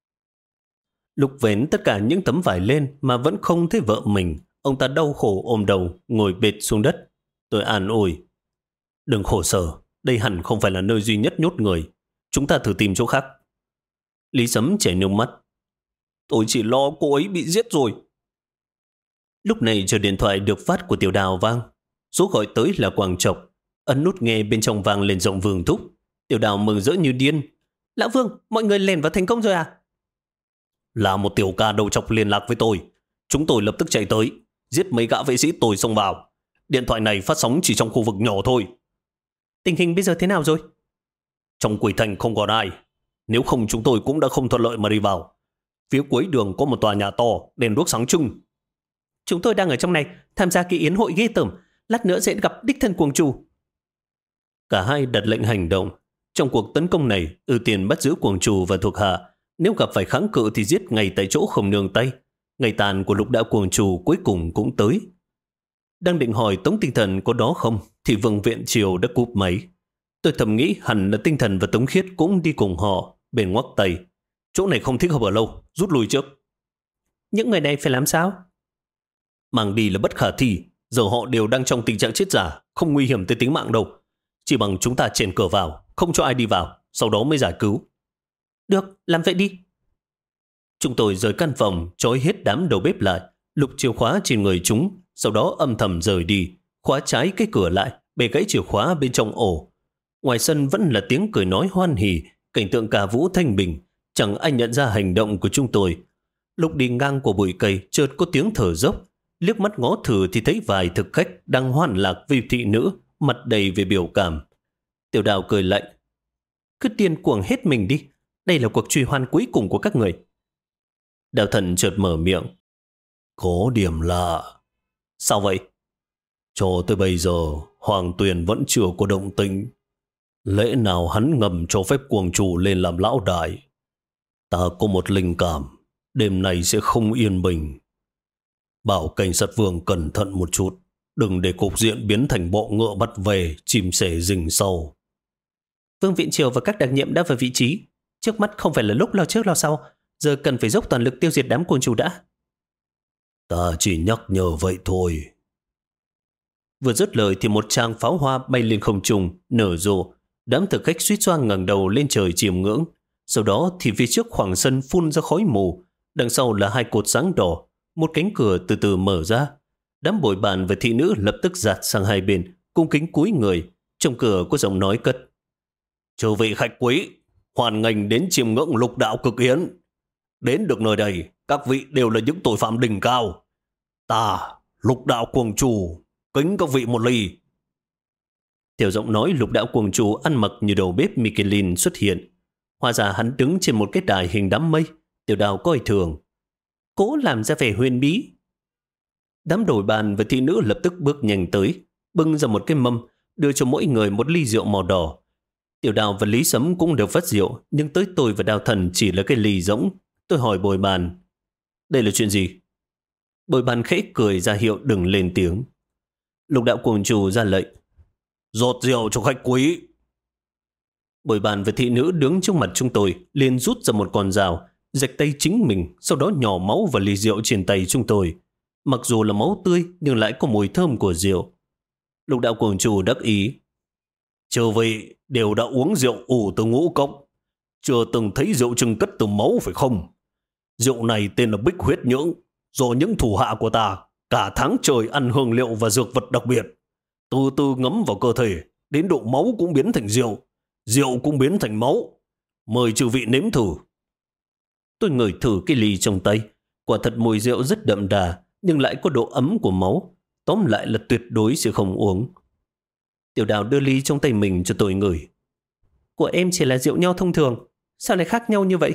Lúc vén tất cả những tấm vải lên mà vẫn không thấy vợ mình, ông ta đau khổ ôm đầu, ngồi bệt xuống đất. Tôi an ủi, đừng khổ sở, đây hẳn không phải là nơi duy nhất nhốt người, chúng ta thử tìm chỗ khác. Lý Sấm chảy nước mắt, tôi chỉ lo cô ấy bị giết rồi. Lúc này chờ điện thoại được phát của Tiểu Đào vang, số gọi tới là Quang Trọc. Ấn nút nghe bên trong vang lên giọng Vương Thúc. Tiểu Đào mừng rỡ như điên, Lão Vương, mọi người lẻn vào thành công rồi à? Là một tiểu ca đầu chọc liên lạc với tôi. Chúng tôi lập tức chạy tới, giết mấy gã vệ sĩ tôi xông vào. Điện thoại này phát sóng chỉ trong khu vực nhỏ thôi. Tình hình bây giờ thế nào rồi? Trong quỷ thành không còn ai. Nếu không chúng tôi cũng đã không thuận lợi mà đi vào. Phía cuối đường có một tòa nhà to, đèn đuốc sáng trưng. Chúng tôi đang ở trong này, tham gia kỳ yến hội ghê tởm. Lát nữa sẽ gặp đích thân cuồng chủ. Cả hai đặt lệnh hành động. Trong cuộc tấn công này, ưu tiên bắt giữ cuồng chủ và thuộc hạ. Nếu gặp phải kháng cự thì giết ngay tại chỗ không nương tay. Ngày tàn của lục đạo cuồng chủ cuối cùng cũng tới. Đang định hỏi Tống Tinh Thần có đó không, thì Vương Viện Triều đã cúp máy. Tôi thầm nghĩ hẳn là Tinh Thần và Tống Khiết cũng đi cùng họ, bền ngoắc tay. Chỗ này không thích hợp ở lâu, rút lui trước. Những người này phải làm sao? Mang đi là bất khả thi, giờ họ đều đang trong tình trạng chết giả, không nguy hiểm tới tính mạng đâu. Chỉ bằng chúng ta chèn cửa vào, không cho ai đi vào, sau đó mới giải cứu. Được, làm vậy đi. Chúng tôi rời căn phòng, trói hết đám đầu bếp lại, lục chìa khóa trên người chúng, sau đó âm thầm rời đi, khóa trái cái cửa lại, bẻ gãy chìa khóa bên trong ổ. Ngoài sân vẫn là tiếng cười nói hoan hỉ, cảnh tượng ca vũ thanh bình, chẳng ai nhận ra hành động của chúng tôi. Lúc đi ngang của bụi cây, chợt có tiếng thở dốc, liếc mắt ngó thử thì thấy vài thực khách đang hoan lạc vì thị nữ, mặt đầy về biểu cảm. Tiểu Đào cười lạnh, cứ điên cuồng hết mình đi, đây là cuộc truy hoan cuối cùng của các người. Đào Thần chợt mở miệng, có điểm lạ. Sao vậy? Cho tới bây giờ Hoàng Tuyền vẫn chưa có động tĩnh. Lẽ nào hắn ngầm cho phép cuồng chủ lên làm lão đại? Ta có một linh cảm, đêm nay sẽ không yên bình. Bảo cảnh sát Vương cẩn thận một chút, đừng để cục diện biến thành bọ ngựa bắt về, chim sẻ rình sau. Vương Viện Triều và các đặc nhiệm đã vào vị trí. Trước mắt không phải là lúc lo trước lo sau, giờ cần phải dốc toàn lực tiêu diệt đám cuồng chủ đã. Ta chỉ nhắc nhở vậy thôi. Vừa dứt lời thì một tràng pháo hoa bay lên không trung, nở rộ. Đám thực khách suýt xoa ngẩng đầu lên trời chiêm ngưỡng. Sau đó thì phía trước khoảng sân phun ra khói mù. Đằng sau là hai cột sáng đỏ, một cánh cửa từ từ mở ra. Đám bồi bàn và thị nữ lập tức dạt sang hai bên, cung kính cúi người. Trong cửa có giọng nói cất: "Chư vị khách quý, hoan nghênh đến chiêm ngưỡng lục đạo cực yến. Đến được nơi đây, các vị đều là những tội phạm đỉnh cao. Ta, lục đạo cuồng chủ, kính các vị một ly." Theo giọng nói, lục đạo cuồng chủ ăn mặc như đầu bếp Michelin xuất hiện. Hóa ra hắn đứng trên một cái đài hình đám mây. Tiểu Đào coi thường: "Cố làm ra vẻ huyền bí." Đám đổi bàn và thị nữ lập tức bước nhanh tới, bưng ra một cái mâm, đưa cho mỗi người một ly rượu màu đỏ. Tiểu Đào và Lý Sấm cũng đều vắt rượu, nhưng tới tôi và Đào Thần chỉ là cái ly rỗng. Tôi hỏi bồi bàn: "Đây là chuyện gì?" Bồi bàn khẽ cười ra hiệu đừng lên tiếng. Lục đạo cuồng chủ ra lệnh: "Rót rượu cho khách quý." Bồi bàn và thị nữ đứng trước mặt chúng tôi liền rút ra một con dao, rạch tay chính mình, sau đó nhỏ máu vào ly rượu trên tay chúng tôi. Mặc dù là máu tươi nhưng lại có mùi thơm của rượu. Lục đạo cuồng chủ đắc ý: "Chư vị đều đã uống rượu ủ từ ngũ cốc, chưa từng thấy rượu trưng cất từ máu phải không? Rượu này tên là Bích Huyết Nhưỡng, do những thủ hạ của ta cả tháng trời ăn hương liệu và dược vật đặc biệt, từ từ ngấm vào cơ thể, đến độ máu cũng biến thành rượu, rượu cũng biến thành máu. Mời chư vị nếm thử." Tôi ngửi thử cái ly trong tay, quả thật mùi rượu rất đậm đà, nhưng lại có độ ấm của máu. Tóm lại là tuyệt đối sẽ không uống. Tiểu Đào đưa ly trong tay mình cho tôi ngửi. "Của em chỉ là rượu nho thông thường, sao lại khác nhau như vậy?"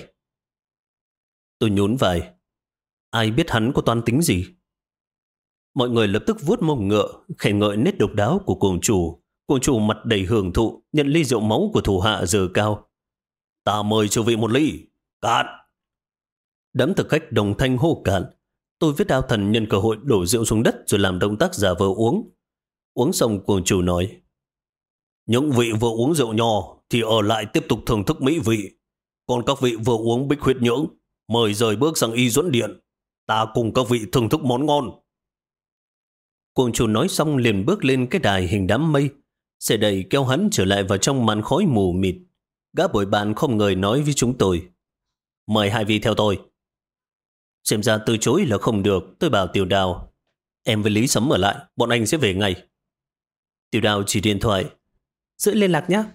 Tôi nhún vai: "Ai biết hắn có toan tính gì?" Mọi người lập tức vuốt mông ngựa, khen ngợi nét độc đáo của cuồng chủ. Cuồng chủ mặt đầy hưởng thụ, nhận ly rượu máu của thủ hạ giơ cao: "Ta mời chư vị một ly, cạn." Đám thực khách đồng thanh hô cạn. Tôi với Đao Thần nhân cơ hội đổ rượu xuống đất rồi làm động tác giả vờ uống. Uống xong cuồng chủ nói: "Những vị vừa uống rượu nho thì ở lại tiếp tục thưởng thức mỹ vị. Còn các vị vừa uống Bích Huyết Nhưỡng, mời rời bước sang Y Duẫn Điện. Ta cùng các vị thưởng thức món ngon." Cuồng chủ nói xong liền bước lên cái đài hình đám mây, xe đẩy kéo hắn trở lại vào trong màn khói mù mịt. Gã bồi bàn không ngờ nói với chúng tôi: "Mời hai vị theo tôi." Xem ra từ chối là không được, tôi bảo Tiểu Đào: "Em với Lý Sấm ở lại, bọn anh sẽ về ngay." Tiểu Đào chỉ điện thoại: "Giữ liên lạc nhé."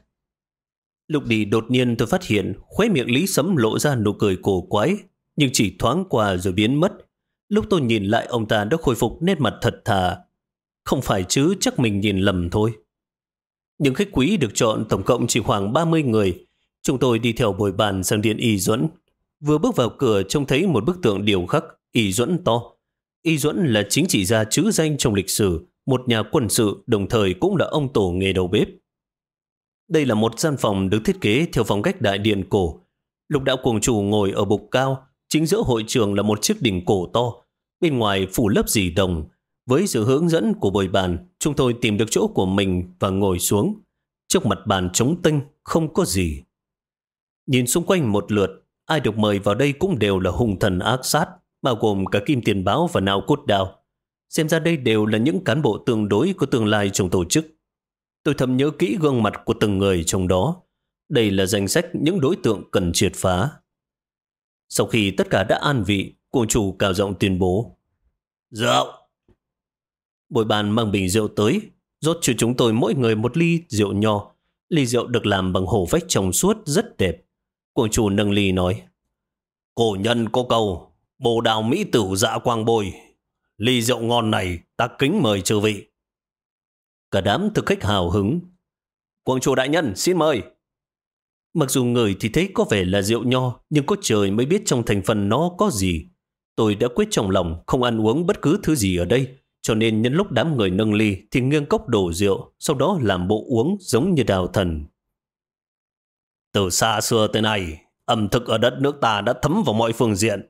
Lúc đi đột nhiên tôi phát hiện khóe miệng Lý Sấm lộ ra nụ cười cổ quái, nhưng chỉ thoáng qua rồi biến mất. Lúc tôi nhìn lại, ông ta đã khôi phục nét mặt thật thà. Không phải chứ, chắc mình nhìn lầm thôi. Những khách quý được chọn tổng cộng chỉ khoảng 30 người. Chúng tôi đi theo bồi bàn sang điện Y Duẫn. Vừa bước vào cửa trông thấy một bức tượng điêu khắc Y Duẫn to. Y Duẫn là chính trị gia trứ danh trong lịch sử, một nhà quân sự, đồng thời cũng là ông tổ nghề đầu bếp. Đây là một gian phòng được thiết kế theo phong cách đại điện cổ. Lục đạo cuồng chủ ngồi ở bục cao, chính giữa hội trường là một chiếc đỉnh cổ to, bên ngoài phủ lớp dì đồng. Với sự hướng dẫn của bồi bàn, chúng tôi tìm được chỗ của mình và ngồi xuống. Trước mặt bàn trống tênh, không có gì. Nhìn xung quanh một lượt, ai được mời vào đây cũng đều là hung thần ác sát, bao gồm cả Kim Tiền Báo và Nao Cốt Đao. Xem ra đây đều là những cán bộ tương đối có tương lai trong tổ chức. Tôi thầm nhớ kỹ gương mặt của từng người trong đó. Đây là danh sách những đối tượng cần triệt phá. Sau khi tất cả đã an vị, cô chủ cao giọng tuyên bố: "Rượu!" Bồi bàn mang bình rượu tới, rót cho chúng tôi mỗi người một ly rượu nho. Ly rượu được làm bằng hổ phách trong suốt, rất đẹp. Cô chủ nâng ly nói: "Cổ nhân có câu, bồ đào mỹ tử dạ quang bồi. Ly rượu ngon này ta kính mời chư vị." Cả đám thực khách hào hứng: "Quang chủ đại nhân, xin mời." Mặc dù người thì thấy có vẻ là rượu nho, nhưng có trời mới biết trong thành phần nó có gì. Tôi đã quyết trong lòng không ăn uống bất cứ thứ gì ở đây, cho nên nhân lúc đám người nâng ly thì nghiêng cốc đổ rượu, sau đó làm bộ uống giống như Đào Thần. Từ xa xưa tới nay, ẩm thực ở đất nước ta đã thấm vào mọi phương diện.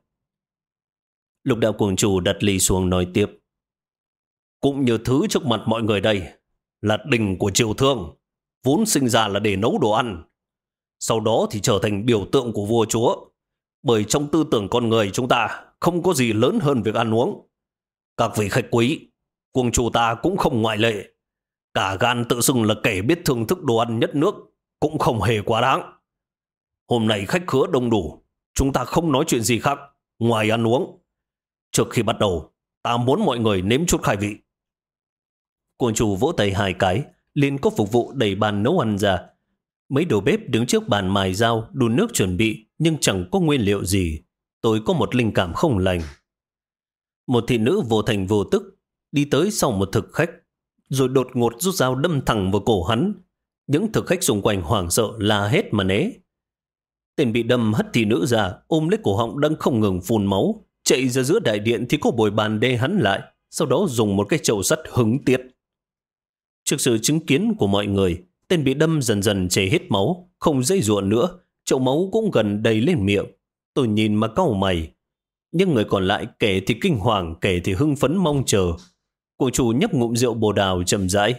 Lục đạo cuồng chủ đặt ly xuống nói tiếp: "Cũng như thứ trước mặt mọi người đây, là đình của triều thương, vốn sinh ra là để nấu đồ ăn. Sau đó thì trở thành biểu tượng của vua chúa. Bởi trong tư tưởng con người chúng ta không có gì lớn hơn việc ăn uống. Các vị khách quý, cuồng chủ ta cũng không ngoại lệ. Cả gan tự xưng là kẻ biết thưởng thức đồ ăn nhất nước cũng không hề quá đáng. Hôm nay khách khứa đông đủ, chúng ta không nói chuyện gì khác, ngoài ăn uống. Trước khi bắt đầu, ta muốn mọi người nếm chút khai vị. Cuồng chủ vỗ tay 2 cái, liền có phục vụ đẩy bàn nấu ăn ra. Mấy đầu bếp đứng trước bàn mài dao, đun nước chuẩn bị, nhưng chẳng có nguyên liệu gì. Tôi có một linh cảm không lành. Một thị nữ vô thành vô tức đi tới sau một thực khách, rồi đột ngột rút dao đâm thẳng vào cổ hắn. Những thực khách xung quanh hoảng sợ la hét mà né. Tên bị đâm hất thị nữ ra, ôm lấy cổ họng đang không ngừng phun máu, chạy ra giữa đại điện thì có bồi bàn đê hắn lại, sau đó dùng một cái chậu sắt hứng tiết. Trước sự chứng kiến của mọi người, tên bị đâm dần dần chảy hết máu, không dây dụa nữa, chậu máu cũng gần đầy lên miệng. Tôi nhìn mà cau mày. Nhưng người còn lại kẻ thì kinh hoàng, kẻ thì hưng phấn mong chờ. Cô chủ nhấp ngụm rượu bồ đào chậm rãi.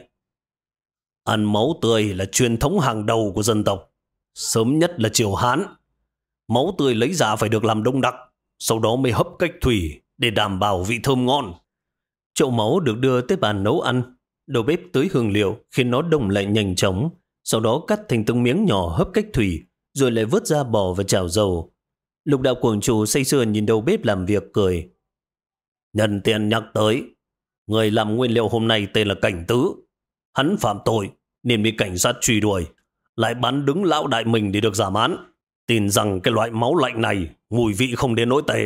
Ăn máu tươi là truyền thống hàng đầu của dân tộc. Sớm nhất là triều Hán. Máu tươi lấy ra phải được làm đông đặc, sau đó mới hấp cách thủy để đảm bảo vị thơm ngon. Chậu máu được đưa tới bàn nấu ăn. Đầu bếp tưới hương liệu khiến nó đông lại nhanh chóng, sau đó cắt thành từng miếng nhỏ hấp cách thủy, rồi lại vớt ra bò và chảo dầu. Lục đạo cuồng chủ say sưa nhìn đầu bếp làm việc cười. Nhân tiện nhắc tới, người làm nguyên liệu hôm nay tên là Cảnh Tứ. Hắn phạm tội nên bị cảnh sát truy đuổi, lại bắn đứng lão đại mình để được giảm án. Tin rằng cái loại máu lạnh này mùi vị không đến nỗi tệ.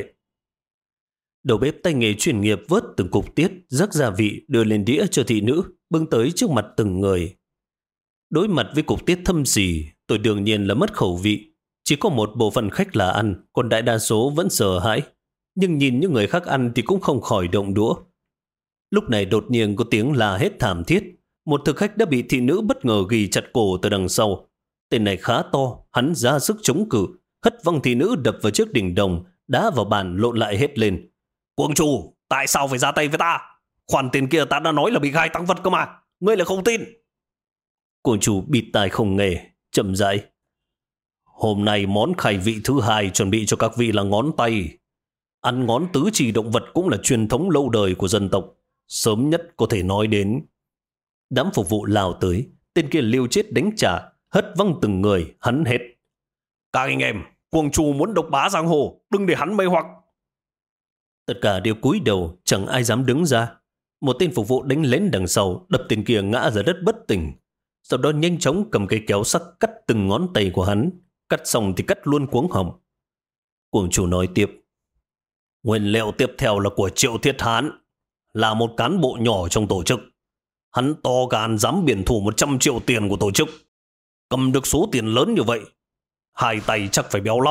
Đầu bếp tay nghề chuyên nghiệp vớt từng cục tiết, rắc gia vị đưa lên đĩa cho thị nữ, bưng tới trước mặt từng người. Đối mặt với cục tiết thâm xì, tôi đương nhiên là mất khẩu vị. Chỉ có một bộ phận khách là ăn, còn đại đa số vẫn sợ hãi. Nhưng nhìn những người khác ăn thì cũng không khỏi động đũa. Lúc này đột nhiên có tiếng la hét thảm thiết. Một thực khách đã bị thị nữ bất ngờ ghi chặt cổ từ đằng sau. Tên này khá to, hắn ra sức chống cự, hất văng thị nữ đập vào chiếc đỉnh đồng, đá vào bàn lộn lại hết lên. Cuồng chủ, tại sao phải ra tay với ta? Khoản tiền kia ta đã nói là bị gai tăng vật cơ mà, ngươi lại không tin. Cuồng chủ bịt tai không nghe, chậm rãi. Hôm nay món khai vị thứ 2 chuẩn bị cho các vị là ngón tay. Ăn ngón tứ chi động vật cũng là truyền thống lâu đời của dân tộc, sớm nhất có thể nói đến. Đám phục vụ lao tới, tên kia liều chết đánh trả, hất văng từng người, hắn hét. Các anh em, cuồng chủ muốn độc bá giang hồ, đừng để hắn mê hoặc. Tất cả đều cúi đầu, chẳng ai dám đứng ra. Một tên phục vụ đánh lén đằng sau, đập tên kia ngã ra đất bất tỉnh. Sau đó nhanh chóng cầm cây kéo sắc cắt từng ngón tay của hắn. Cắt xong thì cắt luôn cuống họng. Cuồng chủ nói tiếp. Nguyên liệu tiếp theo là của Triệu Thiết Hán, là một cán bộ nhỏ trong tổ chức. Hắn to gan dám biển thủ 100 triệu tiền của tổ chức. Cầm được số tiền lớn như vậy, 2 tay chắc phải béo lắm.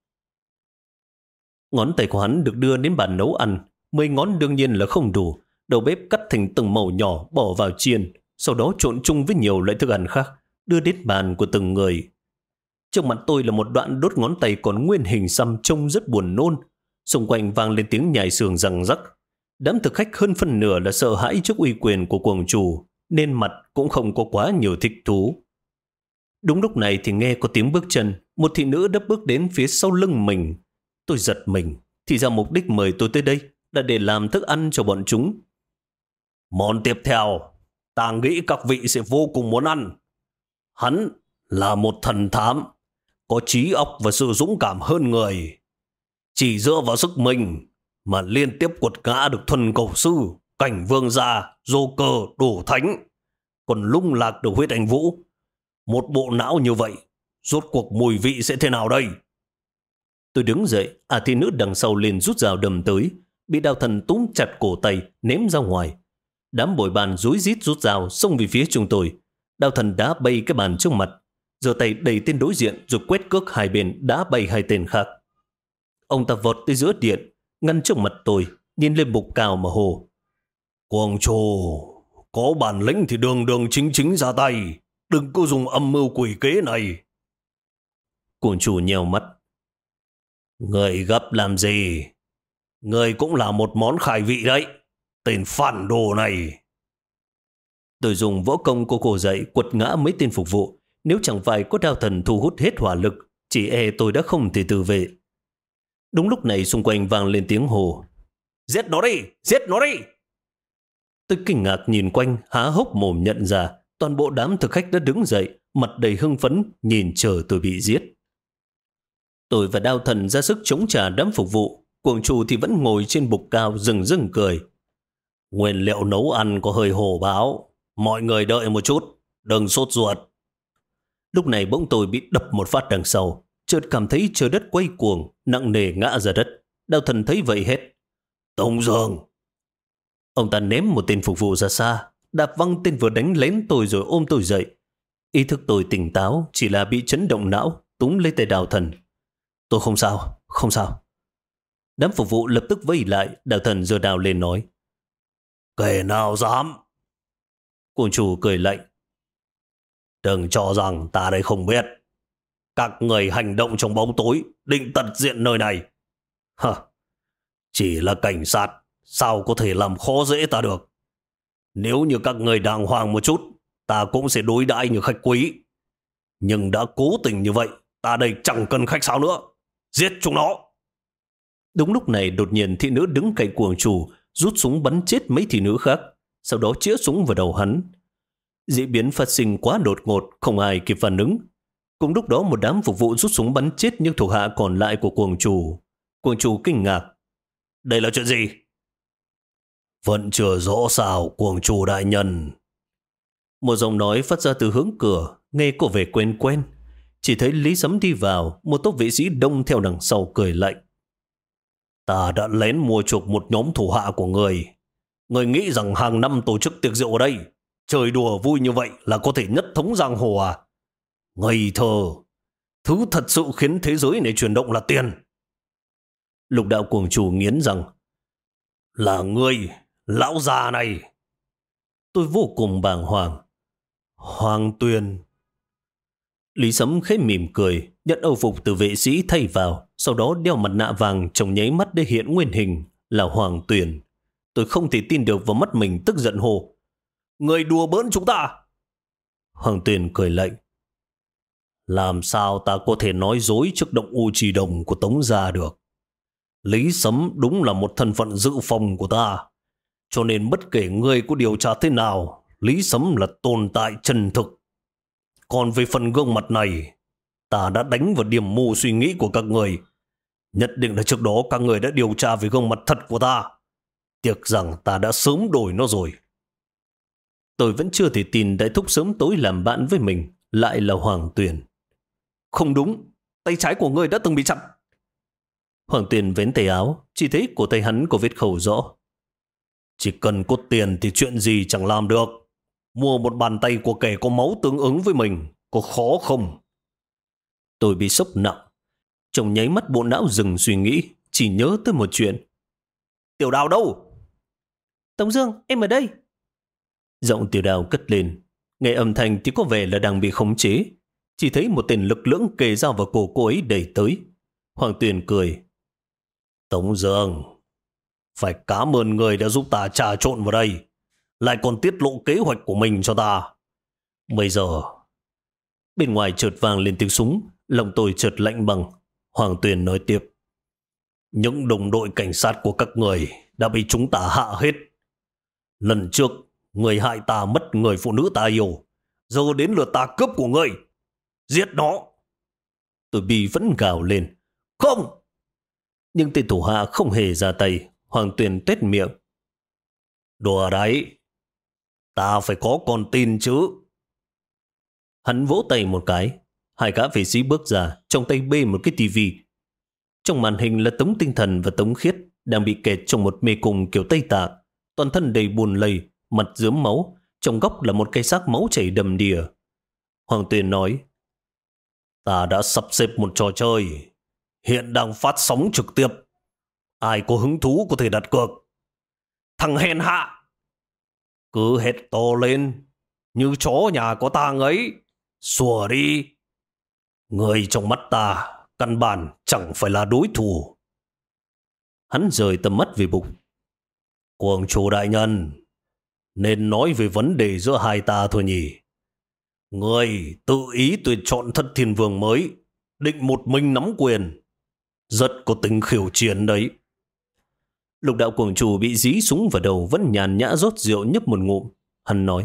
Ngón tay của hắn được đưa đến bàn nấu ăn. 10 ngón đương nhiên là không đủ. Đầu bếp cắt thành từng mẩu nhỏ bỏ vào chiên, sau đó trộn chung với nhiều loại thức ăn khác, đưa đến bàn của từng người. Trước mặt tôi là một đoạn đốt ngón tay còn nguyên hình xăm trông rất buồn nôn. Xung quanh vang lên tiếng nhai xương răng rắc. Đám thực khách hơn phân nửa là sợ hãi trước uy quyền của cuồng chủ, nên mặt cũng không có quá nhiều thích thú. Đúng lúc này thì nghe có tiếng bước chân. Một thị nữ đã bước đến phía sau lưng mình. Tôi giật mình, thì ra mục đích mời tôi tới đây là để làm thức ăn cho bọn chúng. Món tiếp theo, ta nghĩ các vị sẽ vô cùng muốn ăn. Hắn là một thần thám, có trí óc và sự dũng cảm hơn người. Chỉ dựa vào sức mình mà liên tiếp quật ngã được Thuần Cầu Sư, Cảnh Vương Gia, Dô Cơ, Đổ Thánh, còn lung lạc được Huyết Anh Vũ. Một bộ não như vậy, rốt cuộc mùi vị sẽ thế nào đây? Tôi đứng dậy, thị nữ đằng sau liền rút dao đâm tới, bị Đao Thần túm chặt cổ tay, ném ra ngoài. Đám bồi bàn rối rít rút dao xông về phía chúng tôi. Đao Thần đá bay cái bàn trước mặt, giơ tay đẩy tên đối diện rồi quét cước hai bên đá bay hai tên khác. Ông ta vọt tới giữa điện, ngăn trước mặt tôi, nhìn lên bục cao mà hồ. Cuồng chủ, có bản lĩnh thì đường đường chính chính ra tay, đừng có dùng âm mưu quỷ kế này. Cuồng chủ nhèo mắt. Người gấp làm gì? Người cũng là một món khai vị đấy, tên phản đồ này. Tôi dùng võ công của cổ dậy quật ngã mấy tên phục vụ. Nếu chẳng phải có Đao Thần thu hút hết hỏa lực, chỉ e tôi đã không thể tự vệ. Đúng lúc này xung quanh vang lên tiếng hồ. Giết nó đi! Giết nó đi! Tôi kinh ngạc nhìn quanh, há hốc mồm nhận ra toàn bộ đám thực khách đã đứng dậy, mặt đầy hưng phấn, nhìn chờ tôi bị giết. Tôi và Đao Thần ra sức chống trả đám phục vụ. Cuồng chủ thì vẫn ngồi trên bục cao rừng rừng cười. Nguyên liệu nấu ăn có hơi hổ báo. Mọi người đợi một chút, đừng sốt ruột. Lúc này bỗng tôi bị đập một phát đằng sau, chợt cảm thấy trời đất quay cuồng, nặng nề ngã ra đất. Đao Thần thấy vậy hét: Tống Dương! Ông ta ném một tên phục vụ ra xa, đạp văng tên vừa đánh lén tôi rồi ôm tôi dậy. Ý thức tôi tỉnh táo, chỉ là bị chấn động não, túm lấy tay Đao Thần. Tôi không sao, không sao. Đám phục vụ lập tức vây lại. Đao Thần giơ đao lên nói: Kẻ nào dám? Cuồng chủ cười lạnh: Đừng cho rằng ta đây không biết. Các người hành động trong bóng tối, định tận diện nơi này. Hả? Chỉ là cảnh sát, sao có thể làm khó dễ ta được? Nếu như các người đàng hoàng một chút, ta cũng sẽ đối đãi như khách quý. Nhưng đã cố tình như vậy, ta đây chẳng cần khách sáo nữa. Giết chúng nó! Đúng lúc này đột nhiên thị nữ đứng cạnh cuồng chủ rút súng bắn chết mấy thị nữ khác, sau đó chĩa súng vào đầu hắn. Diễn biến phát sinh quá đột ngột, không ai kịp phản ứng. Cùng lúc đó một đám phục vụ rút súng bắn chết những thuộc hạ còn lại của cuồng chủ. Cuồng chủ kinh ngạc: Đây là chuyện gì? Vẫn chưa rõ sao, cuồng chủ đại nhân. Một giọng nói phát ra từ hướng cửa, nghe có vẻ quen quen. Chỉ thấy Lý Sấm đi vào, một tốp vệ sĩ đông theo đằng sau cười lạnh: Ta đã lén mua chuộc một nhóm thủ hạ của người. Người nghĩ rằng hàng năm tổ chức tiệc rượu ở đây, chơi đùa vui như vậy là có thể nhất thống giang hồ à? Ngây thơ! Thứ thật sự khiến thế giới này chuyển động là tiền. Lục đạo cuồng chủ nghiến rằng: Là ngươi, lão già này! Tôi vô cùng bàng hoàng. Hoàng Tuyền! Lý Sấm khẽ mỉm cười, nhận âu phục từ vệ sĩ thay vào, sau đó đeo mặt nạ vàng trong nháy mắt để hiện nguyên hình là Hoàng Tuyền. Tôi không thể tin được vào mắt mình, tức giận hô: Người đùa bỡn chúng ta! Hoàng Tuyền cười lạnh: Làm sao ta có thể nói dối trước động U Trì Đồng của Tống gia được? Lý Sấm đúng là một thân phận dự phòng của ta, cho nên bất kể ngươi có điều tra thế nào, Lý Sấm là tồn tại chân thực. Còn về phần gương mặt này, ta đã đánh vào điểm mù suy nghĩ của các người. Nhất định là trước đó các người đã điều tra về gương mặt thật của ta. Tiếc rằng ta đã sớm đổi nó rồi. Tôi vẫn chưa thể tin đại thúc sớm tối làm bạn với mình lại là Hoàng Tuyền. Không đúng, tay trái của ngươi đã từng bị chặt. Hoàng Tuyền vén tay áo, chỉ thấy cổ tay hắn có vết khẩu rõ. Chỉ cần có tiền thì chuyện gì chẳng làm được. Mua một bàn tay của kẻ có máu tương ứng với mình có khó không? Tôi bị sốc nặng. Trong nháy mắt bộ não dừng suy nghĩ, chỉ nhớ tới một chuyện. Tiểu Đào đâu? Tống Dương, em ở đây. Giọng Tiểu Đào cất lên. Nghe âm thanh thì có vẻ là đang bị khống chế. Chỉ thấy một tên lực lưỡng kề dao vào cổ cô ấy đẩy tới. Hoàng Tuyền cười: Tống Dương, phải cảm ơn người đã giúp ta trà trộn vào đây, lại còn tiết lộ kế hoạch của mình cho ta. Bây giờ... Bên ngoài chợt vang lên tiếng súng, lòng tôi chợt lạnh băng. Hoàng Tuyền nói tiếp: Những đồng đội cảnh sát của các người đã bị chúng ta hạ hết. Lần trước, người hại ta mất người phụ nữ ta yêu. Giờ đến lượt ta cướp của người. Giết nó! Tôi bi vẫn gào lên: Không! Nhưng tên thủ hạ không hề ra tay. Hoàng Tuyền tuét miệng: Đùa đấy! Ta phải có con tin chứ. Hắn vỗ tay một cái. Hai gã vệ sĩ bước ra, trong tay bê một cái tivi. Trong màn hình là Tống Tinh Thần và Tống Khiết đang bị kẹt trong một mê cung kiểu Tây Tạng, toàn thân đầy buồn lầy, mặt rướm máu, trong góc là một cây xác máu chảy đầm đìa. Hoàng Tuyền nói: Ta đã sắp xếp một trò chơi, hiện đang phát sóng trực tiếp. Ai có hứng thú có thể đặt cược. Thằng hèn hạ, cứ hét to lên như chó nhà có tang ấy. Sủa đi. Người trong mắt ta căn bản chẳng phải là đối thủ. Hắn rời tầm mắt về bục. Cuồng chủ đại nhân, nên nói về vấn đề giữa hai ta thôi nhỉ. Người tự ý tuyển chọn Thất Thiên Vương mới, định một mình nắm quyền, rất có tính khiêu chiến đấy. Lục đạo cuồng chủ bị dí súng vào đầu vẫn nhàn nhã rót rượu nhấp một ngụm. Hắn nói: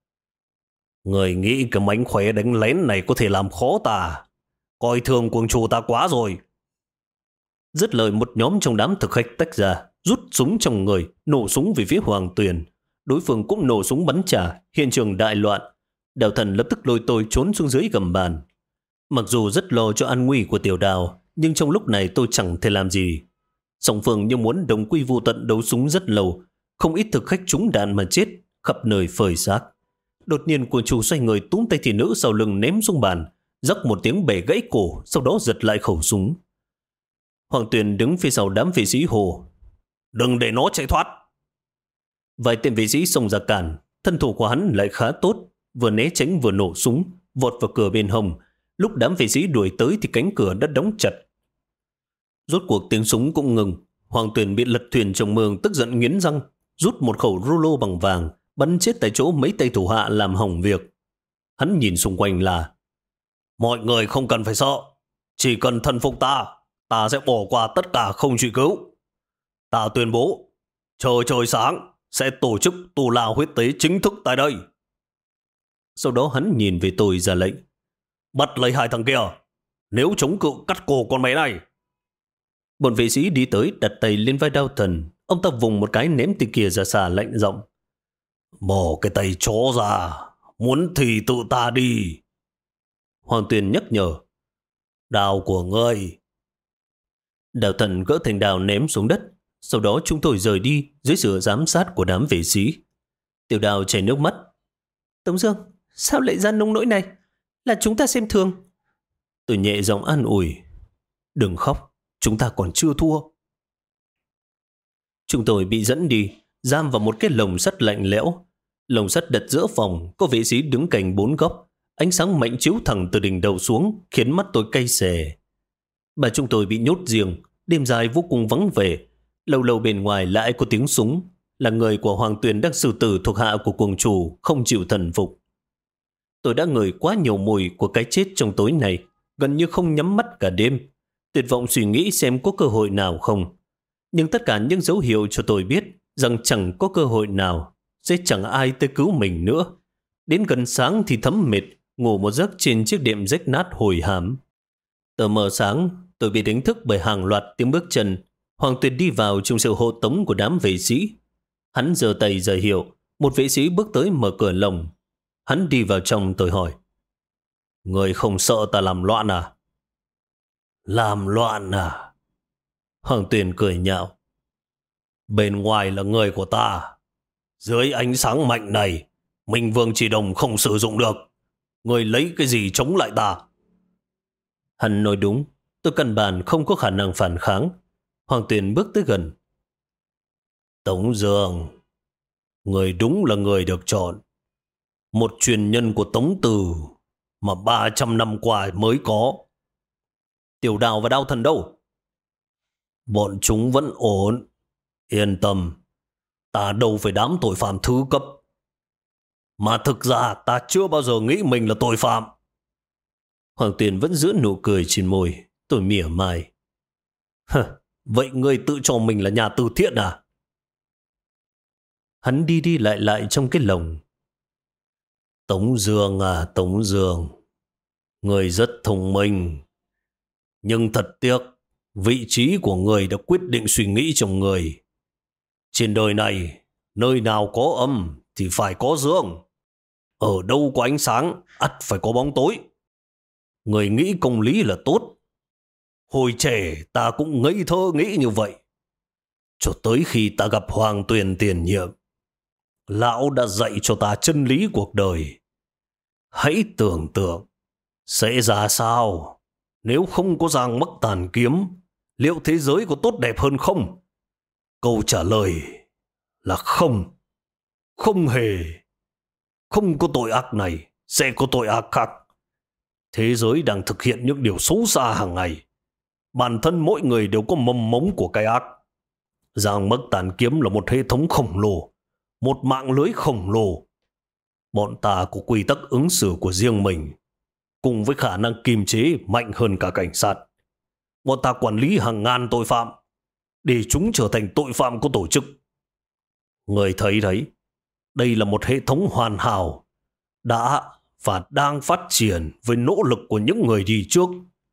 Người nghĩ cái mánh khóe đánh lén này có thể làm khó ta, coi thường cuồng chủ ta quá rồi. Dứt lời, một nhóm trong đám thực khách tách ra, rút súng trong người, nổ súng về phía Hoàng Tuyền. Đối phương cũng nổ súng bắn trả, hiện trường đại loạn. Đào Thần lập tức lôi tôi trốn xuống dưới gầm bàn. Mặc dù rất lo cho an nguy của Tiểu Đào, nhưng trong lúc này tôi chẳng thể làm gì. Song phương như muốn đồng quy vô tận đấu súng rất lâu, không ít thực khách trúng đạn mà chết, khắp nơi phơi xác. Đột nhiên của chủ xoay người túm tay thị nữ sau lưng ném xuống bàn, rắc một tiếng bể gãy cổ, sau đó giật lại khẩu súng. Hoàng Tuyền đứng phía sau đám vệ sĩ hồ: "Đừng để nó chạy thoát!" Vài tên vệ sĩ xông ra cản, thân thủ của hắn lại khá tốt, vừa né tránh vừa nổ súng, vọt vào cửa bên hông. Lúc đám vệ sĩ đuổi tới thì cánh cửa đã đóng chặt. Rốt cuộc tiếng súng cũng ngừng. Hoàng Tuyền bị lật thuyền trong mương, tức giận nghiến răng, rút một khẩu rulo bằng vàng, bắn chết tại chỗ mấy tay thủ hạ làm hỏng việc. Hắn nhìn xung quanh là: "Mọi người không cần phải sợ, chỉ cần thần phục ta, ta sẽ bỏ qua tất cả không truy cứu. Ta tuyên bố, trời sáng sẽ tổ chức tù lao huyết tế chính thức tại đây." Sau đó hắn nhìn về tôi ra lệnh: "Bắt lấy hai thằng kia, nếu chống cự cắt cổ con bé này." Bọn vệ sĩ đi tới đặt tay lên vai Đao Thần. Ông ta vùng một cái ném tay kia ra xa, lạnh giọng: "Bỏ cái tay chó ra, muốn thì tự ta đi." Hoàng Tuyền nhắc nhở: "Đao của ngươi." Đao Thần gỡ thành đao ném xuống đất. Sau đó chúng tôi rời đi dưới sự giám sát của đám vệ sĩ. Tiểu Đào chảy nước mắt: "Tống Dương, sao lại ra nông nỗi này? Là chúng ta xem thường." Tôi nhẹ giọng an ủi: "Đừng khóc, chúng ta còn chưa thua." Chúng tôi bị dẫn đi, giam vào một cái lồng sắt lạnh lẽo. Lồng sắt đặt giữa phòng, có vệ sĩ đứng cạnh bốn góc. Ánh sáng mạnh chiếu thẳng từ đỉnh đầu xuống, khiến mắt tôi cay xè. Bà chúng tôi bị nhốt riêng, đêm dài vô cùng vắng vẻ. Lâu lâu bên ngoài lại có tiếng súng. Là người của Hoàng Tuyền đang xử tử thuộc hạ của cuồng chủ, không chịu thần phục. Tôi đã ngửi quá nhiều mùi của cái chết trong tối này, gần như không nhắm mắt cả đêm. Tuyệt vọng suy nghĩ xem có cơ hội nào không. Nhưng tất cả những dấu hiệu cho tôi biết rằng chẳng có cơ hội nào, sẽ chẳng ai tới cứu mình nữa. Đến gần sáng thì thấm mệt, ngủ một giấc trên chiếc đệm rách nát hôi hám. Tờ mờ sáng, tôi bị đánh thức bởi hàng loạt tiếng bước chân. Hoàng Tuyền đi vào trong sự hộ tống của đám vệ sĩ. Hắn giơ tay ra hiệu, một vệ sĩ bước tới mở cửa lồng. Hắn đi vào trong, tôi hỏi: "Người không sợ ta làm loạn à?" "Làm loạn à?" Hoàng Tuyền cười nhạo: "Bên ngoài là người của ta. Dưới ánh sáng mạnh này, Minh Vương Chỉ Đồng không sử dụng được. Người lấy cái gì chống lại ta?" Hắn nói đúng, tôi căn bản không có khả năng phản kháng. Hoàng Tuyền bước tới gần: "Tống Dương, người đúng là người được chọn. Một truyền nhân của Tống Từ mà 300 năm qua mới có." "Tiểu Đào và Đao Thần đâu?" "Bọn chúng vẫn ổn. Yên tâm, ta đâu phải đám tội phạm thứ cấp. Mà thực ra ta chưa bao giờ nghĩ mình là tội phạm." Hoàng Tuyền vẫn giữ nụ cười trên môi. Tôi mỉa mai: "Vậy ngươi tự cho mình là nhà từ thiện à?" Hắn đi đi lại lại trong cái lồng: "Tống Dương à, Tống Dương, người rất thông minh. Nhưng thật tiếc, vị trí của người đã quyết định suy nghĩ trong người. Trên đời này, nơi nào có âm thì phải có dương. Ở đâu có ánh sáng, ắt phải có bóng tối. Người nghĩ công lý là tốt. Hồi trẻ ta cũng ngây thơ nghĩ như vậy. Cho tới khi ta gặp Hoàng Tuyền tiền nhiệm, lão đã dạy cho ta chân lý cuộc đời. Hãy tưởng tượng sẽ ra sao nếu không có Giang Bắc Tàn Kiếm. Liệu thế giới có tốt đẹp hơn không? Câu trả lời là không. Không hề. Không có tội ác này, sẽ có tội ác khác. Thế giới đang thực hiện những điều xấu xa hàng ngày. Bản thân mỗi người đều có mầm mống của cái ác. Giang Bắc Tàn Kiếm là một hệ thống khổng lồ, một mạng lưới khổng lồ. Bọn ta có quy tắc ứng xử của riêng mình, cùng với khả năng kiềm chế mạnh hơn cả cảnh sát. Bọn ta quản lý hàng ngàn tội phạm, để chúng trở thành tội phạm có tổ chức. Người thấy đấy, đây là một hệ thống hoàn hảo, đã và đang phát triển với nỗ lực của những người đi trước.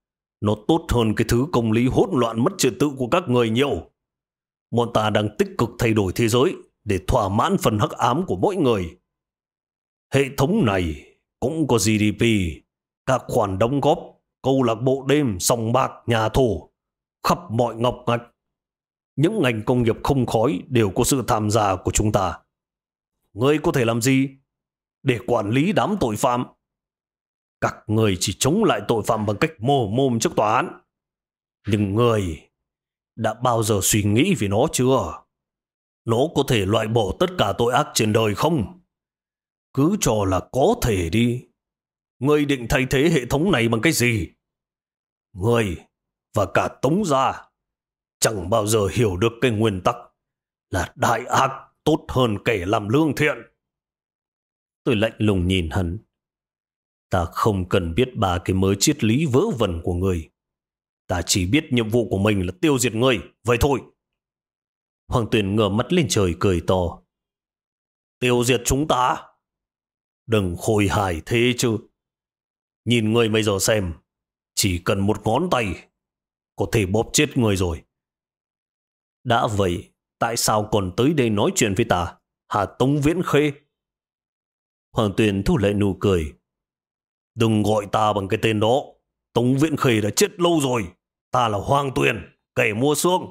Nó tốt hơn cái thứ công lý hỗn loạn mất trật tự của các người nhiều. Bọn ta đang tích cực thay đổi thế giới để thỏa mãn phần hắc ám của mỗi người. Hệ thống này cũng có GDP, các khoản đóng góp, câu lạc bộ đêm, sòng bạc, nhà thổ, khắp mọi ngóc ngách. Những ngành công nghiệp không khói đều có sự tham gia của chúng ta. Ngươi có thể làm gì để quản lý đám tội phạm? Các người chỉ chống lại tội phạm bằng cách mồm mồm trước tòa án. Nhưng người đã bao giờ suy nghĩ về nó chưa? Nó có thể loại bỏ tất cả tội ác trên đời không? Cứ cho là có thể đi. Ngươi định thay thế hệ thống này bằng cái gì? Ngươi và cả Tống gia chẳng bao giờ hiểu được cái nguyên tắc là đại ác tốt hơn kẻ làm lương thiện. Tôi lạnh lùng nhìn hắn. Ta không cần biết ba cái mớ triết lý vớ vẩn của ngươi. Ta chỉ biết nhiệm vụ của mình là tiêu diệt ngươi, vậy thôi. Hoàng Tuyền ngửa mắt lên trời cười to. Tiêu diệt chúng ta? Đừng khôi hài thế chứ. Nhìn ngươi bây giờ xem, chỉ cần một ngón tay có thể bóp chết ngươi rồi. Đã vậy, tại sao còn tới đây nói chuyện với ta, hả Tống Viễn Khê? Hoàng Tuyền thu lại nụ cười. Đừng gọi ta bằng cái tên đó. Tống Viễn Khê đã chết lâu rồi. Ta là Hoàng Tuyền, kẻ mua xương.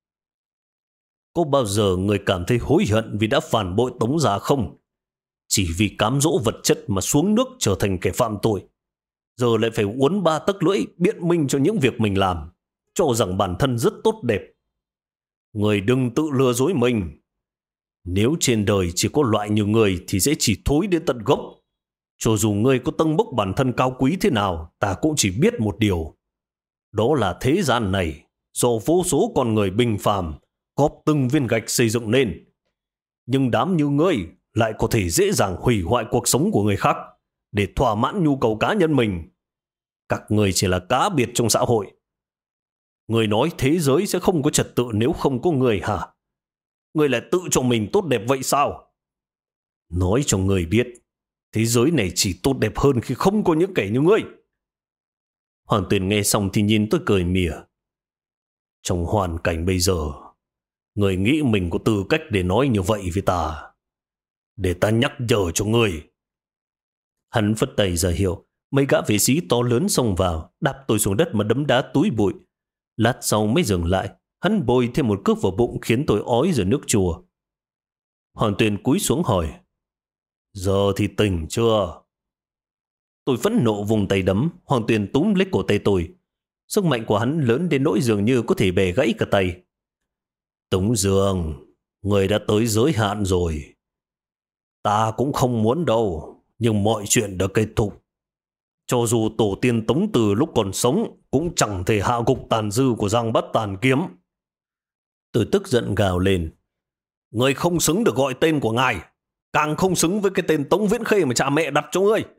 Có bao giờ người cảm thấy hối hận vì đã phản bội Tống gia không? Chỉ vì cám dỗ vật chất mà xuống nước trở thành kẻ phạm tội. Giờ lại phải uốn ba tấc lưỡi biện minh cho những việc mình làm, cho rằng bản thân rất tốt đẹp. Người đừng tự lừa dối mình. Nếu trên đời chỉ có loại như người thì sẽ chỉ thối đến tận gốc. Cho dù ngươi có tâng bốc bản thân cao quý thế nào, ta cũng chỉ biết một điều. Đó là thế gian này do vô số con người bình phàm góp từng viên gạch xây dựng nên. Nhưng đám như ngươi lại có thể dễ dàng hủy hoại cuộc sống của người khác để thỏa mãn nhu cầu cá nhân mình. Các người chỉ là cá biệt trong xã hội. Người nói thế giới sẽ không có trật tự nếu không có người hả? Người lại tự cho mình tốt đẹp vậy sao? Nói cho người biết, thế giới này chỉ tốt đẹp hơn khi không có những kẻ như ngươi. Hoàng Tuyền nghe xong thì nhìn tôi cười mỉa. Trong hoàn cảnh bây giờ, người nghĩ mình có tư cách để nói như vậy với ta. Để ta nhắc nhở cho người. Hắn phất tay ra hiệu. Mấy gã vệ sĩ to lớn xông vào, đạp tôi xuống đất mà đấm đá túi bụi. Lát sau mới dừng lại. Hắn bôi thêm một cước vào bụng khiến tôi ói rồi nước chùa. Hoàng Tuyền cúi xuống hỏi. Giờ thì tỉnh chưa? Tôi phẫn nộ vùng tay đấm. Hoàng Tuyền túm lấy cổ tay tôi. Sức mạnh của hắn lớn đến nỗi dường như có thể bẻ gãy cả tay. Tống Dương, người đã tới giới hạn rồi. Ta cũng không muốn đâu, nhưng mọi chuyện đã kết thúc. Cho dù tổ tiên Tống Từ lúc còn sống cũng chẳng thể hạ gục tàn dư của Giang Bát Tàn Kiếm. Tôi tức giận gào lên. Người không xứng được gọi tên của ngài, càng không xứng với cái tên Tống Viễn Khê mà cha mẹ đặt cho ngươi.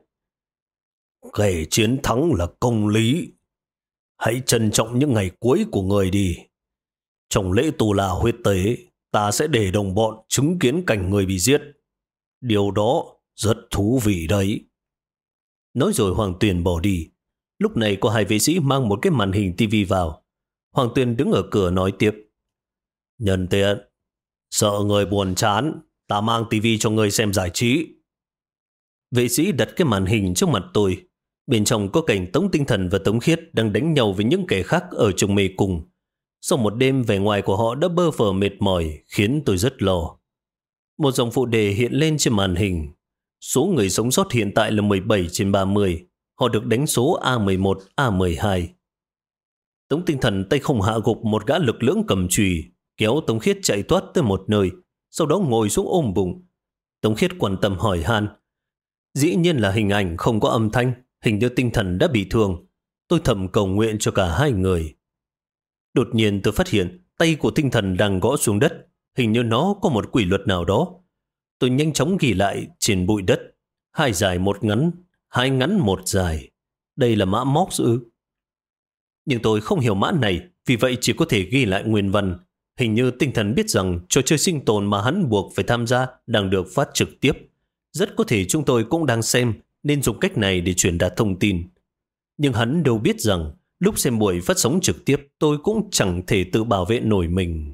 Kẻ chiến thắng là công lý. Hãy trân trọng những ngày cuối của người đi. Trong lễ tù là huyết tế, ta sẽ để đồng bọn chứng kiến cảnh người bị giết. Điều đó rất thú vị đấy. Nói rồi Hoàng Tuyền bỏ đi. Lúc này có hai vệ sĩ mang một cái màn hình tivi vào. Hoàng Tuyền đứng ở cửa nói tiếp. Nhân tiện, sợ người buồn chán, ta mang tivi cho người xem giải trí. Vệ sĩ đặt cái màn hình trước mặt tôi. Bên trong có cảnh Tống Tinh Thần và Tống Khiết đang đánh nhau với những kẻ khác ở trong mê cung. Sau một đêm vẻ ngoài của họ đã bơ phờ mệt mỏi khiến tôi rất lo. Một dòng phụ đề hiện lên trên màn hình. Số người sống sót hiện tại là 17 trên 30. Họ được đánh số A11, A12. Tống Tinh Thần tay không hạ gục một gã lực lưỡng cầm chùy, kéo Tống Khiết chạy thoát tới một nơi, sau đó ngồi xuống ôm bụng. Tống Khiết quan tâm hỏi han. Dĩ nhiên là hình ảnh không có âm thanh, hình như Tinh Thần đã bị thương. Tôi thầm cầu nguyện cho cả hai người. Đột nhiên tôi phát hiện tay của Tinh Thần đang gõ xuống đất, hình như nó có một quy luật nào đó. Tôi nhanh chóng ghi lại trên bụi đất. 2 dài 1 ngắn, 2 ngắn 1 dài. Đây là mã Morse ư? Nhưng tôi không hiểu mã này, vì vậy chỉ có thể ghi lại nguyên văn. Hình như Tinh Thần biết rằng trò chơi sinh tồn mà hắn buộc phải tham gia đang được phát trực tiếp. Rất có thể chúng tôi cũng đang xem, nên dùng cách này để truyền đạt thông tin. Nhưng hắn đâu biết rằng Lúc xem buổi phát sóng trực tiếp, tôi cũng chẳng thể tự bảo vệ nổi mình.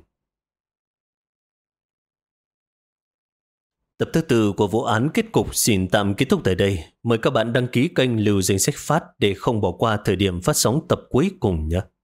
Tập thứ 4 của vụ án kết cục xin tạm kết thúc tại đây. Mời các bạn đăng ký kênh Lưu Danh Sách Phát để không bỏ qua thời điểm phát sóng tập cuối cùng nhé.